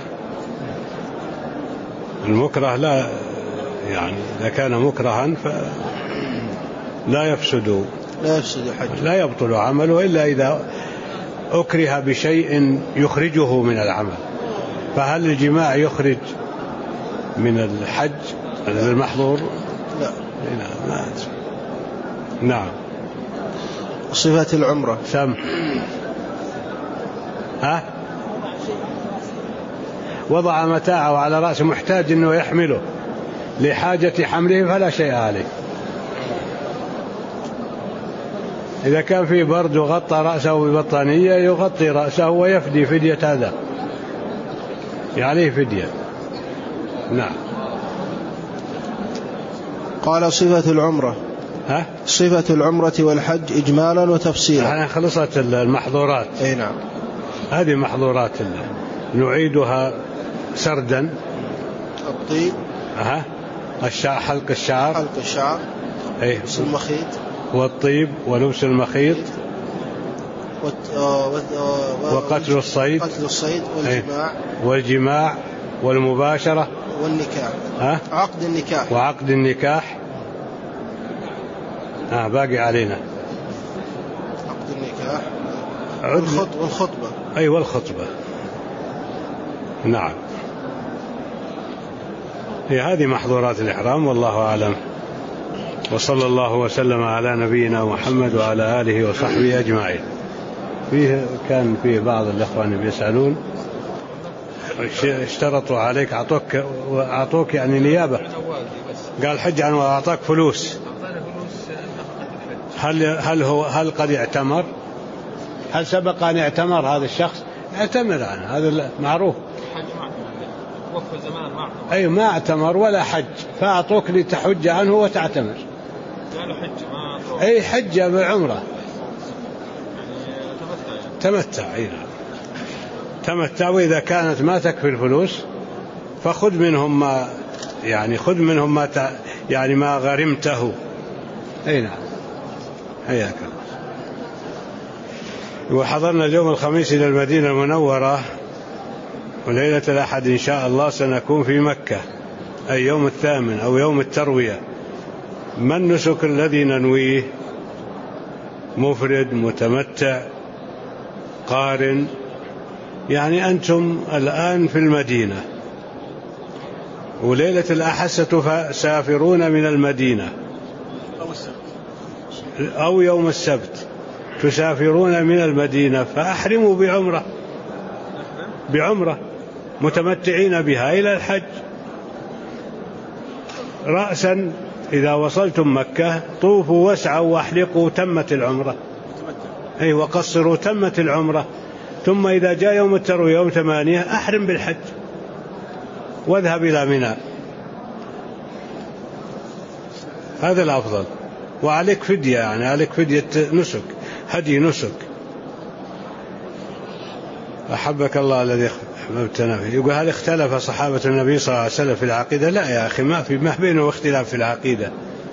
المكره لا يعني إذا كان مكرها فلا يفسد لا يفسد حج لا يبطل عمله إلا إذا أكره بشيء يخرجه من العمل. فهل الجماع يخرج من الحج المحظور؟ لا. نعم. نعم. صفة العمرة سم ها وضع متاعه على رأس محتاج أنه يحمله لحاجة حمله فلا شيء عليه. إذا كان فيه برد وغطى رأسه ببطانية يغطي رأسه ويفدي فدية هذا عليه فدية. نعم. قال صفة العمرة ها؟ صفة العمرة والحج إجمالا وتفصيلا. يعني خلصت المحظورات. أي نعم. هذه محظورات نعيدها سردا. الطيب ها الشعر حلق الشعر حلق الشعر أي. لبس المخيط والطيب ولبس المخيط وت... وت... وقتل الصيد قتل الصيد والجماع والجماع والمباشرة والنكاح. ها؟ عقد النكاح وعقد النكاح. آه باقي علينا عقد النكاح والخط... والخطبة. أي والخطبة. نعم. هي هذه محظورات الإحرام والله أعلم. وصلى الله وسلم على نبينا محمد وعلى آله وصحبه أجمعين. فيه كان فيه بعض الإخوان بيسألون اشترطوا عليك أعطوك أعطوك يعني نيابة قال حج عن وأعطاك فلوس هل هل هو هل قد اعتمر؟ هل سبق أن اعتمر هذا الشخص؟ اعتمر عنه هذا معروف. أي ما اعتمر ولا حج فأعطوك لتحج عنه وتعتمر. أي حج بعمرة تمتع. أي تمتع. وإذا كانت ما تكفي الفلوس فخذ منهم ما يعني خذ منهم ما ت... يعني ما غرمته. أي نعم. حياك الله. وحضرنا اليوم الخميس إلى المدينة المنورة وليلة الأحد إن شاء الله سنكون في مكة أي يوم الثامن أو يوم التروية. ما النسك الذي ننويه؟ مفرد متمتع قارن؟ يعني أنتم الآن في المدينة وليلة الأحد ستسافرون من المدينة أو يوم السبت تسافرون من المدينة فأحرموا بعمرة بعمرة متمتعين بها إلى الحج رأسا. إذا وصلتم مكة طوفوا واسعوا واحلقوا تمت العمرة. أي وقصروا تمت العمرة. ثم إذا جاء يوم التروية يوم ثمانية أحرم بالحج واذهب إلى منى. هذا الأفضل. وعليك فدية يعني عليك فدية نسك هدي نسك. أحبك الله الذي أحببتنا فيه. يقول هل اختلف صحابة النبي صلى الله عليه وسلم في العقيدة؟ لا يا أخي ما في ما بينهم اختلاف في العقيدة.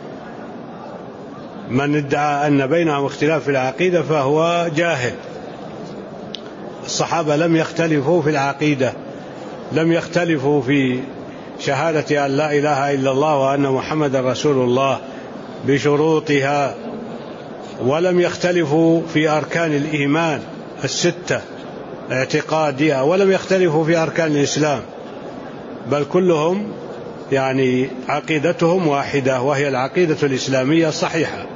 من ادعى أن بينهم اختلاف في العقيدة فهو جاهل. الصحابة لم يختلفوا في العقيدة لم يختلفوا في شهادة أن لا إله إلا الله وأن محمد رسول الله بشروطها ولم يختلفوا في أركان الإيمان الستة اعتقادها ولم يختلفوا في أركان الإسلام بل كلهم يعني عقيدتهم واحدة وهي العقيدة الإسلامية الصحيحة.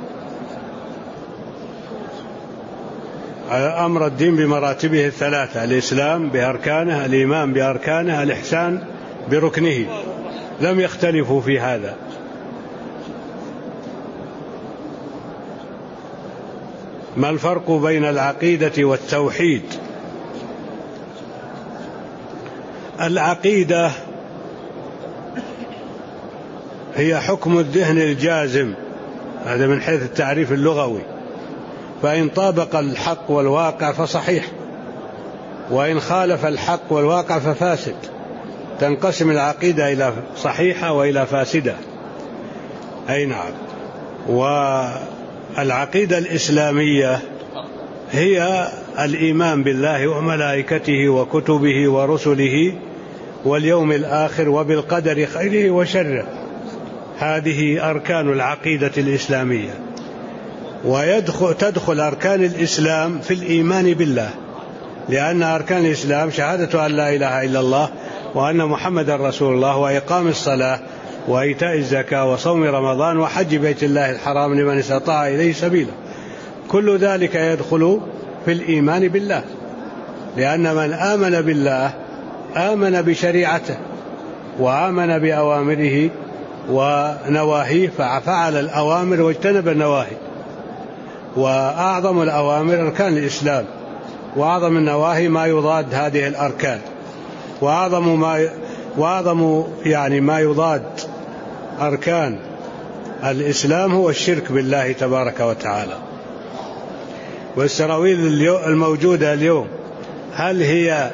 أمر الدين بمراتبه الثلاثة الإسلام بأركانه الإيمان بأركانه الإحسان بركنه لم يختلفوا في هذا. ما الفرق بين العقيدة والتوحيد؟ العقيدة هي حكم الذهن الجازم هذا من حيث التعريف اللغوي فإن طابق الحق والواقع فصحيح وإن خالف الحق والواقع ففاسد. تنقسم العقيدة إلى صحيحة وإلى فاسدة. أي نعم. والعقيدة الإسلامية هي الإيمان بالله وملائكته وكتبه ورسله واليوم الآخر وبالقدر خيره وشره. هذه أركان العقيدة الإسلامية. ويدخل تدخل أركان الإسلام في الإيمان بالله، لأن أركان الإسلام شهادة أن لا إله إلا الله وأن محمد رسول الله وإقام الصلاة وإيتاء الزكاة وصوم رمضان وحج بيت الله الحرام لمن استطاع إليه سبيلا. كل ذلك يدخل في الإيمان بالله، لأن من آمن بالله آمن بشريعته وآمن بأوامره ونواهيه ففعل الأوامر واجتنب النواهي. وأعظم الأوامر أركان الإسلام، وأعظم النواهي ما يضاد هذه الأركان، وأعظم ما وأعظم يعني ما يضاد أركان الإسلام هو الشرك بالله تبارك وتعالى. والسراويل الموجودة اليوم هل هي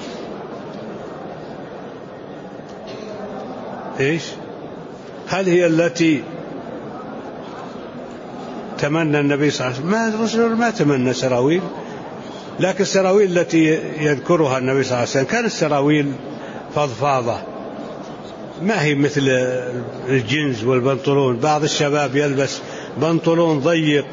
إيش؟ هل هي التي تمنى النبي صلى الله عليه وسلم؟ ما الرسول ما تمنى سراويل، لكن السراويل التي يذكرها النبي صلى الله عليه وسلم كانت سراويل فضفاضة، ما هي مثل الجنز والبنطلون. بعض الشباب يلبس بنطلون ضيق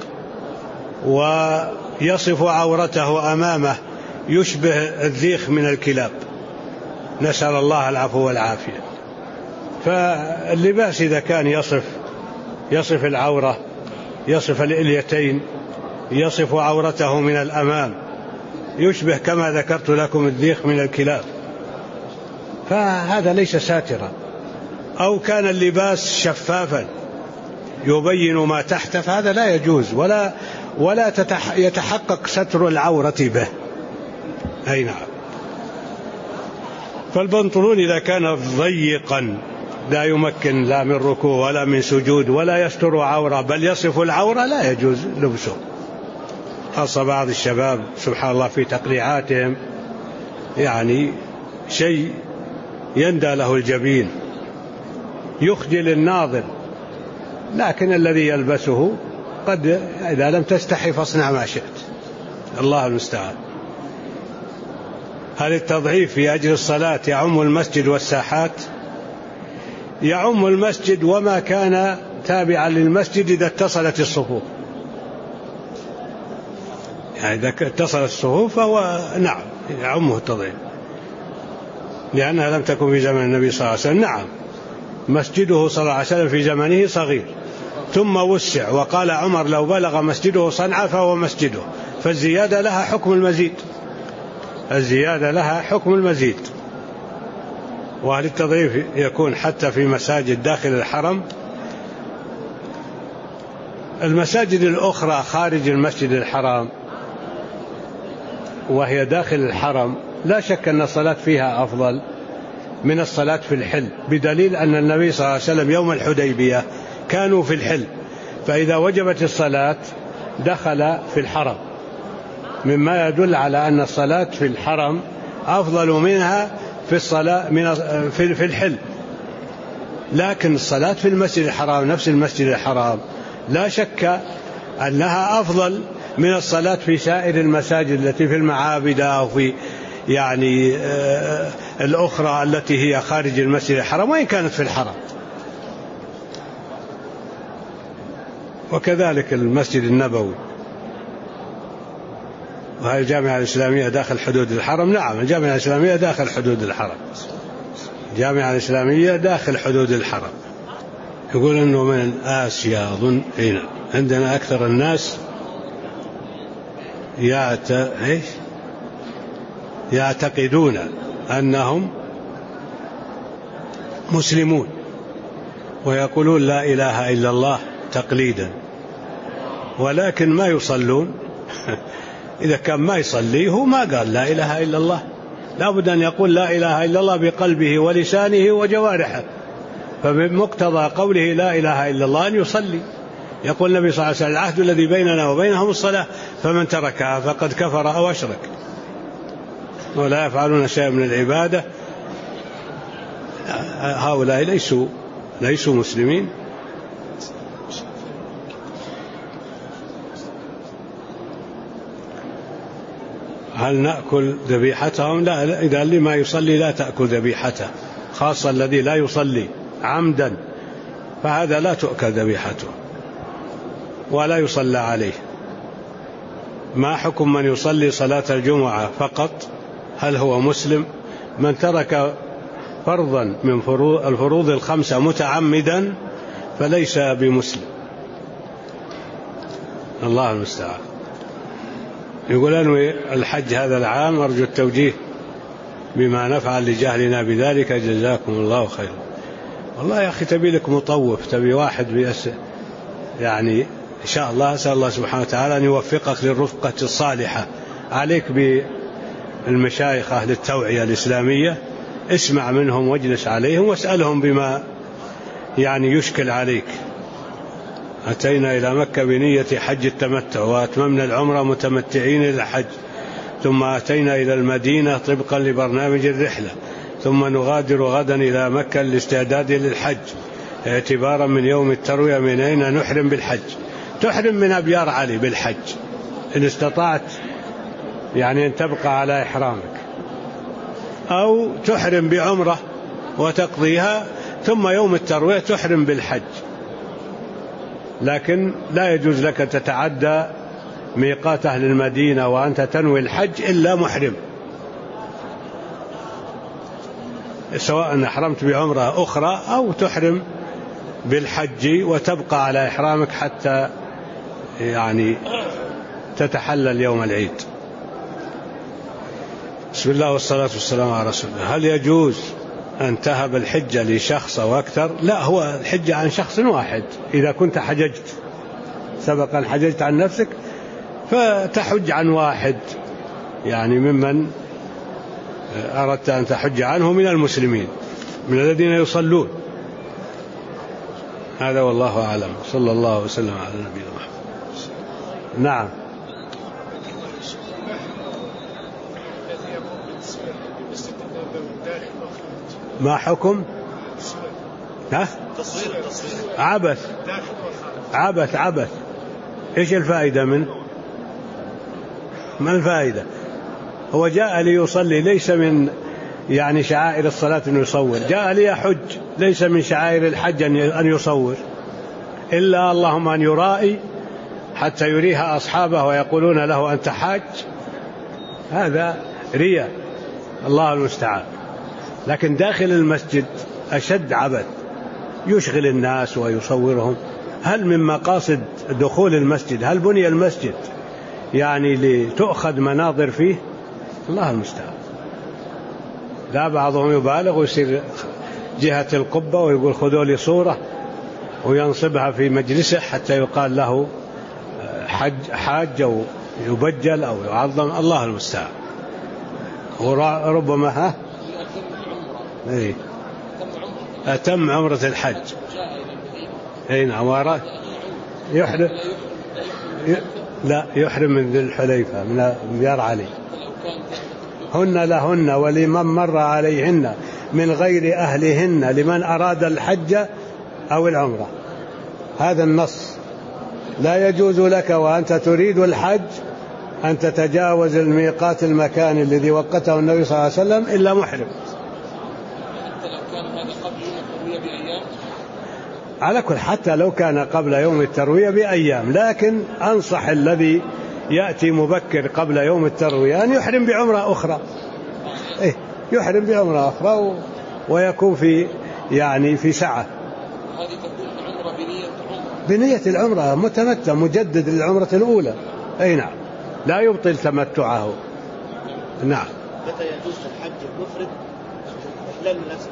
ويصف عورته أمامه يشبه الذيخ من الكلاب، نسأل الله العفو والعافية. فاللباس إذا كان يصف يصف العورة، يصف الإليتين، يصف عورته من الأمام، يشبه كما ذكرت لكم الذيخ من الكلاب، فهذا ليس ساترا. أو كان اللباس شفافا يبين ما تحت، فهذا لا يجوز ولا ولا يتحقق ستر العورة به. أي نعم. فالبنطلون إذا كان ضيقا لا يمكن لا من ركوع ولا من سجود ولا يستر عورة بل يصف العورة لا يجوز لبسه. خاصة بعض الشباب سبحان الله في تقريعاتهم يعني شيء يندى له الجبين يخجل الناظر، لكن الذي يلبسه قد إذا لم تستحي فاصنع ما شئت، الله المستعان. هل التضعيف في أجل الصلاة يعم المسجد والساحات؟ يعم المسجد وما كان تابعا للمسجد إذا اتصلت الصفوف، يعني إذا اتصلت الصفوف فهو نعم يعمه التضعيف، لأنها لم تكن في زمن النبي صلى الله عليه وسلم. نعم مسجده صلى الله عليه وسلم في زمنه صغير ثم وسع، وقال عمر لو بلغ مسجده صنعاء فهو مسجده، فالزيادة لها حكم المزيد، الزيادة لها حكم المزيد. وهل التضعيف يكون حتى في مساجد داخل الحرم؟ المساجد الأخرى خارج المسجد الحرام وهي داخل الحرم لا شك أن الصلاة فيها أفضل من الصلاة في الحل، بدليل أن النبي صلى الله عليه وسلم يوم الحديبية كانوا في الحل، فإذا وجبت الصلاة دخل في الحرم، مما يدل على أن الصلاة في الحرم أفضل منها في الصلاة من في الحل. لكن الصلاة في المسجد الحرام نفس المسجد الحرام لا شك أنها أفضل من الصلاة في سائر المساجد التي في المعابد أو في يعني الأخرى التي هي خارج المسجد الحرام وإن كانت في الحرم. وكذلك المسجد النبوي. وهي الجامعة الإسلامية داخل حدود الحرم؟ نعم الجامعة الإسلامية داخل حدود الحرم، الجامعة الإسلامية داخل حدود الحرم. يقول أنه من آسيا أظن هنا، عندنا أكثر الناس يعت... إيش؟ يعتقدون أنهم مسلمون ويقولون لا إله إلا الله تقليدا، ولكن ما يصلون. إذا كان ما يصلي هو ما قال لا إله إلا الله، لا بد أن يقول لا إله إلا الله بقلبه ولسانه وجوارحه، فبمقتضى قوله لا إله إلا الله أن يصلي. يقول النبي صلى الله عليه وسلم العهد الذي بيننا وبينهم الصلاة فمن تركها فقد كفر أو أشرك. ولا يفعلون شيئا من العبادة هؤلاء ليسوا ليسوا مسلمين. هل نأكل ذبيحتهم؟ لا، إذا لما يصلي لا تأكل ذبيحته، خاصة الذي لا يصلي عمدا فهذا لا تؤكل ذبيحته ولا يصلى عليه. ما حكم من يصلي صلاة الجمعة فقط؟ هل هو مسلم؟ من ترك فرضا من الفروض الخمسة متعمدا فليس بمسلم. الله المستعان. يقول أنوي الحج هذا العام، أرجو التوجيه بما نفعل لجهلنا بذلك، جزاكم الله خيرا. والله يا أخي تبي لك مطوف، تبي واحد بيس يعني إن شاء الله. أسأل الله سبحانه وتعالى أن يوفقك للرفقة الصالحة. عليك بالمشايخ أهل التوعية الإسلامية، اسمع منهم واجلس عليهم واسألهم بما يعني يشكل عليك. أتينا إلى مكة بنية حج التمتع وأتممنا العمرة متمتعين إلى الحج، ثم أتينا إلى المدينة طبقا لبرنامج الرحلة، ثم نغادر غدا إلى مكة للاستعداد للحج اعتبارا من يوم التروية. من أين نحرم بالحج؟ تحرم من أبيار علي بالحج إن استطعت، يعني أن تبقى على إحرامك، أو تحرم بعمرة وتقضيها ثم يوم التروية تحرم بالحج. لكن لا يجوز لك تتعدى ميقات أهل المدينة وأنت تنوي الحج إلا محرم، سواء أحرمت بعمرة أخرى أو تحرم بالحج وتبقى على إحرامك حتى يعني تتحلل يوم العيد. بسم الله والصلاة والسلام على رسول الله. هل يجوز أن تهب الحجة لشخص أو أكثر؟ لا، هو الحجة عن شخص واحد. إذا كنت حججت سبقا حججت عن نفسك فتحج عن واحد، يعني ممن أردت أن تحج عنه من المسلمين، من الذين يصلون. هذا والله أعلم. صلى الله وسلم على نبينا محمد. نعم. ما حكم؟ ها؟ عبث عبث عبث. إيش الفائدة منه؟ ما الفائدة؟ هو جاء ليصلي، ليس من يعني شعائر الصلاة أن يصور. جاء ليحج، ليس من شعائر الحج أن يصور، إلا اللهم أن يرائي حتى يريها أصحابه ويقولون له أنت حاج، هذا رياء، الله المستعان. لكن داخل المسجد أشد عبث، يشغل الناس ويصورهم. هل من مقاصد دخول المسجد، هل بني المسجد يعني لتؤخذ مناظر فيه؟ الله المستعان. لا، بعضهم يبالغ ويصير جهة القبة ويقول خذوا لي صورة وينصبها في مجلسه حتى يقال له حج حاج أو يبجل أو يعظم، الله المستعان. وربما ها إيه أتم عمرة الحج. أي نعم. يحرم، لا يحرم من ذي الحليفة من بيار علي. هن لهن ولمن مر عليهن من غير أهلهن لمن أراد الحج أو العمرة. هذا النص. لا يجوز لك وأنت تريد الحج أن تتجاوز الميقات المكان الذي وقته النبي صلى الله عليه وسلم إلا محرم. على كل، حتى لو كان قبل يوم التروية بأيام، لكن أنصح الذي يأتي مبكر قبل يوم التروية أن يحرم بعمرة أخرى. إيه، يحرم بعمرة أخرى و... ويكون في يعني في سعة. هذه تكون العمرة بنية عمرة، بنية العمرة، متمتع مجدد للعمرة الأولى. أي نعم، لا يبطل تمتعه. نعم. متى يجوز الحج المفرد إحلال المناسبة؟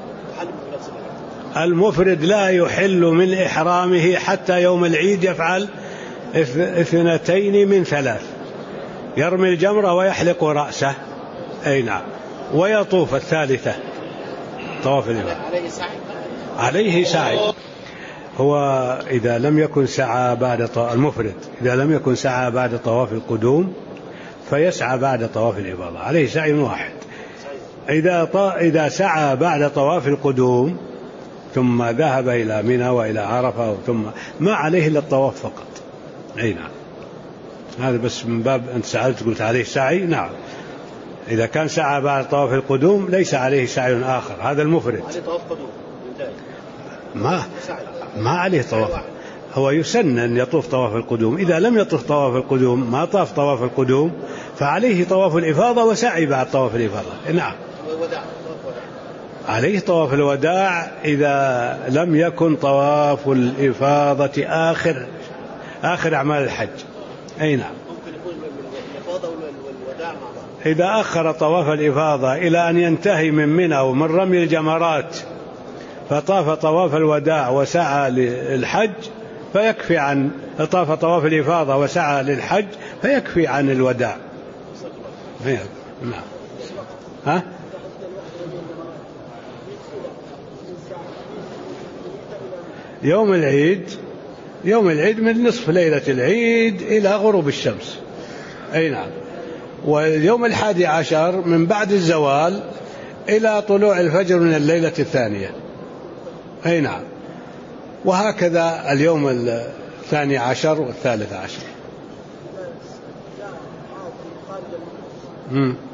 المفرد لا يحل من إحرامه حتى يوم العيد، يفعل اثنتين من ثلاث: يرمي الجمرة ويحلق رأسه. أي نعم. ويطوف الثالثة طواف الإفاضة. عليه سعي. عليه سعي. هو إذا لم يكن سعى بعد طواف المفرد، إذا لم يكن سعى بعد طواف القدوم فيسعى بعد طواف الإفاضة، عليه سعي واحد. إذا, إذا سعى بعد طواف القدوم ثم ذهب إلى منى وإلى عرفة ثم ما عليه إلا الطواف فقط. أي نعم، هذا بس من باب أنت سألت قلت عليه سعي. نعم، إذا كان سعى بعد طواف القدوم ليس عليه سعي آخر، هذا المفرد ما ما عليه طواف، هو يسن أن يطوف طواف القدوم. إذا لم يطوف طواف القدوم ما طاف طواف القدوم فعليه طواف الإفاضة وسعي بعد طواف الإفاضة. نعم، عليه طواف الوداع إذا لم يكن طواف الإفاضة آخر آخر أعمال الحج. أي نعم، ممكن يكون الإفاضة والوداع مع بعض. إذا أخر طواف الإفاضة إلى أن ينتهي من منى ومن رمي الجمرات فطاف طواف الوداع وسعى للحج فيكفي عن طاف طواف الإفاضة وسعى للحج فيكفي عن الوداع. نعم. ها؟ يوم العيد يوم العيد من نصف ليلة العيد إلى غروب الشمس. أي نعم. واليوم الحادي عشر من بعد الزوال إلى طلوع الفجر من الليلة الثانية. أي نعم. وهكذا اليوم الثاني عشر والثالث عشر. مم.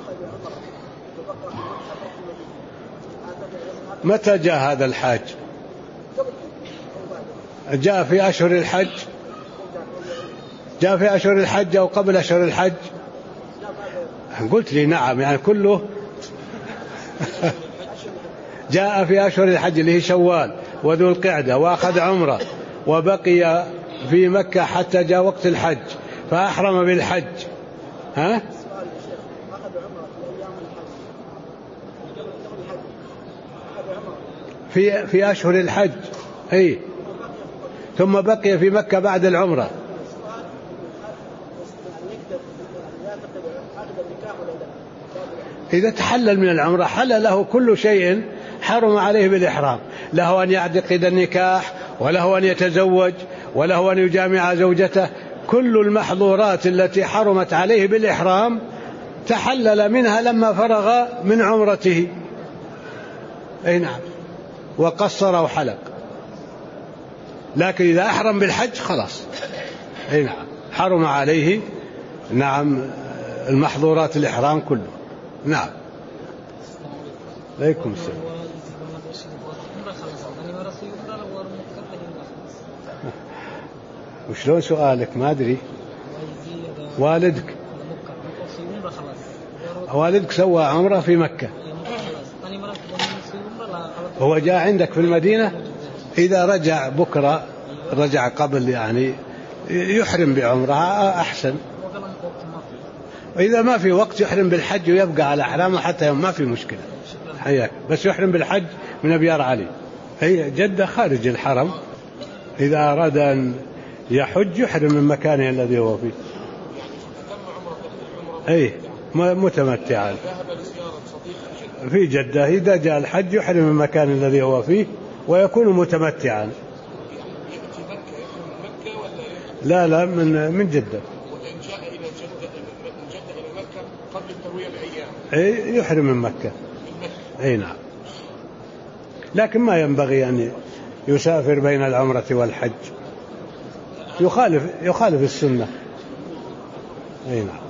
متى جاء هذا الحاج؟ جاء في أشهر الحج جاء في أشهر الحج أو قبل أشهر الحج؟ قلت لي نعم، يعني كله جاء في أشهر الحج اللي هي شوال وذو القعدة وأخذ عمره وبقي في مكة حتى جاء وقت الحج فأحرم بالحج. ها؟ في في أشهر الحج. أي، ثم بقي في مكة بعد العمرة. إذا تحلل من العمرة حل له كل شيء حرم عليه بالإحرام، له أن يعتقد النكاح وله أن يتزوج وله أن يجامع زوجته، كل المحظورات التي حرمت عليه بالإحرام تحلل منها لما فرغ من عمرته. أي نعم، وقصر وحلق. لكن إذا أحرم بالحج خلاص. أي نعم، حرم عليه نعم المحظورات الإحرام كله. نعم. عليكم السلام. وشلون سؤالك؟ ما أدري. والدك والدك سوى عمره في مكة، هو جاء عندك في المدينة. إذا رجع بكرة رجع قبل يعني يحرم بعمرها أحسن. وإذا ما في وقت يحرم بالحج ويبقى على أحرامه حتى يوم، ما في مشكلة. حياك، بس يحرم بالحج من أبيار علي. هي جدة خارج الحرم، إذا أراد أن يحج يحرم من مكانه الذي هو فيه. أي متمتعا في جدة، إذا جاء الحج يحرم من المكان الذي هو فيه ويكون متمتعا. لا لا من من جدة. وإن جاء إلى جدة من جدة إلى مكة قبل التروية بأيام أي يحرم من مكة. أي نعم، لكن ما ينبغي أن يسافر بين العمرة والحج، يخالف يخالف السنة. أي نعم.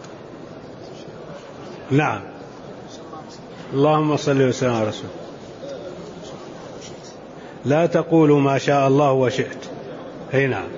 نعم. اللهم صل وسلم على رسول. لا تقولوا ما شاء الله وشئت. أي نعم،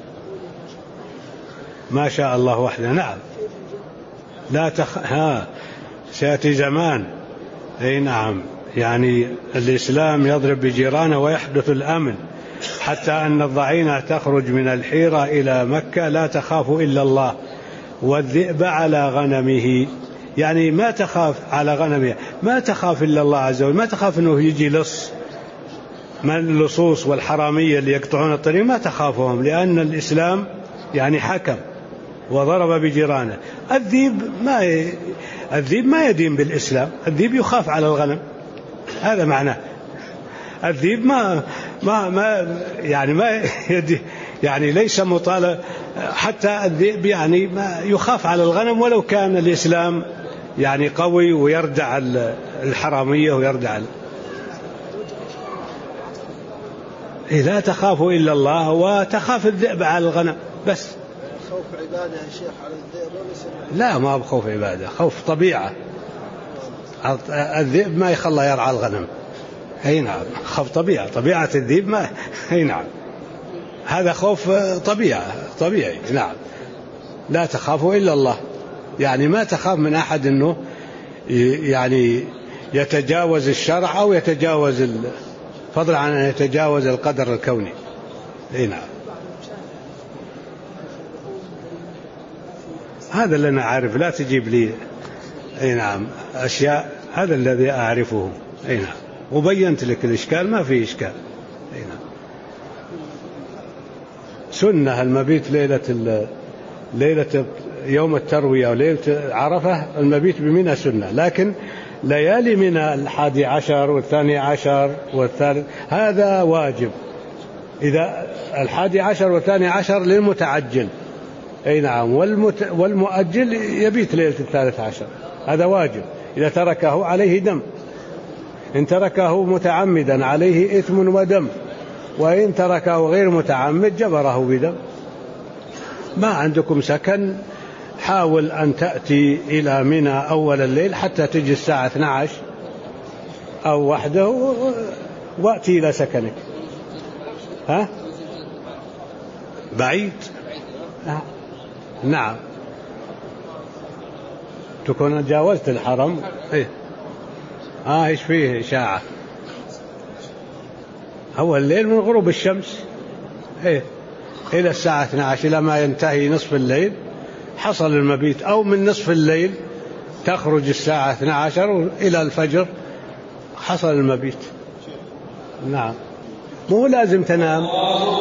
ما شاء الله وحده. نعم، لا تخ... ها سيأتي زمان. أي نعم، يعني الإسلام يضرب بجيرانه ويحدث الأمن، حتى أن الضعينة تخرج من الحيرة إلى مكة لا تخاف إلا الله، والذئب على غنمه، يعني ما تخاف على غنمه، ما تخاف إلا الله عز وجل، ما تخاف أنه يجي لص من اللصوص والحرامية اللي يقطعون الطريق، ما تخافهم، لأن الإسلام يعني حكم وضرب بجيرانه. الذئب ما ي... الذئب ما يدين بالإسلام، الذئب يخاف على الغنم، هذا معناه. الذئب ما ما ما يعني ما يدي يعني ليس مطالب، حتى الذئب يعني ما يخاف على الغنم ولو كان الإسلام يعني قوي ويردع الحرامية ويردع ال... لا تخاف إلا الله وتخاف الذئب على الغنم بس. خوف عبادة يا شيخ على الذئب ولا؟ لا، ما بخوف عبادة، خوف طبيعة. الذئب ما يخلى يرعى الغنم. أي نعم، خوف طبيعة، طبيعة الذئب ما. أي نعم، هذا خوف طبيعة طبيعي. نعم، لا تخاف إلا الله، يعني ما تخاف من أحد أنه يعني يتجاوز الشرع أو يتجاوز فضلا عن أن يتجاوز القدر الكوني. أي نعم، هذا اللي أنا أعرف، لا تجيب لي أي نعم أشياء، هذا الذي أعرفه. أي نعم، وبينت لك الإشكال، ما في إشكال. أي نعم، سنة المبيت ليلة ليلة يوم التروية وليلة عرفة، المبيت بمنى سنة، لكن ليالي منى الحادي عشر والثاني عشر والثالث هذا واجب. إذا الحادي عشر والثاني عشر للمتعجل. أي نعم، والمت... والمؤجل يبيت ليلة الثالث عشر، هذا واجب. إذا تركه عليه دم، إن تركه متعمدا عليه إثم ودم، وإن تركه غير متعمد جبره بدم. ما عندكم سكن، حاول أن تأتي إلى منى أول الليل حتى تجي الساعة اثنتي عشرة أو واحدة وأتي إلى سكنك. ها؟ بعيد؟ نعم، تكون جاوزت الحرم. إيه؟ آه إيش فيه إشاعة؟ أول الليل من غروب الشمس إيه إلى الساعة اثنتي عشرة، إلى ما ينتهي نصف الليل حصل المبيت، أو من نصف الليل تخرج الساعة اثنتي عشرة إلى الفجر حصل المبيت. نعم، مو لازم تنام.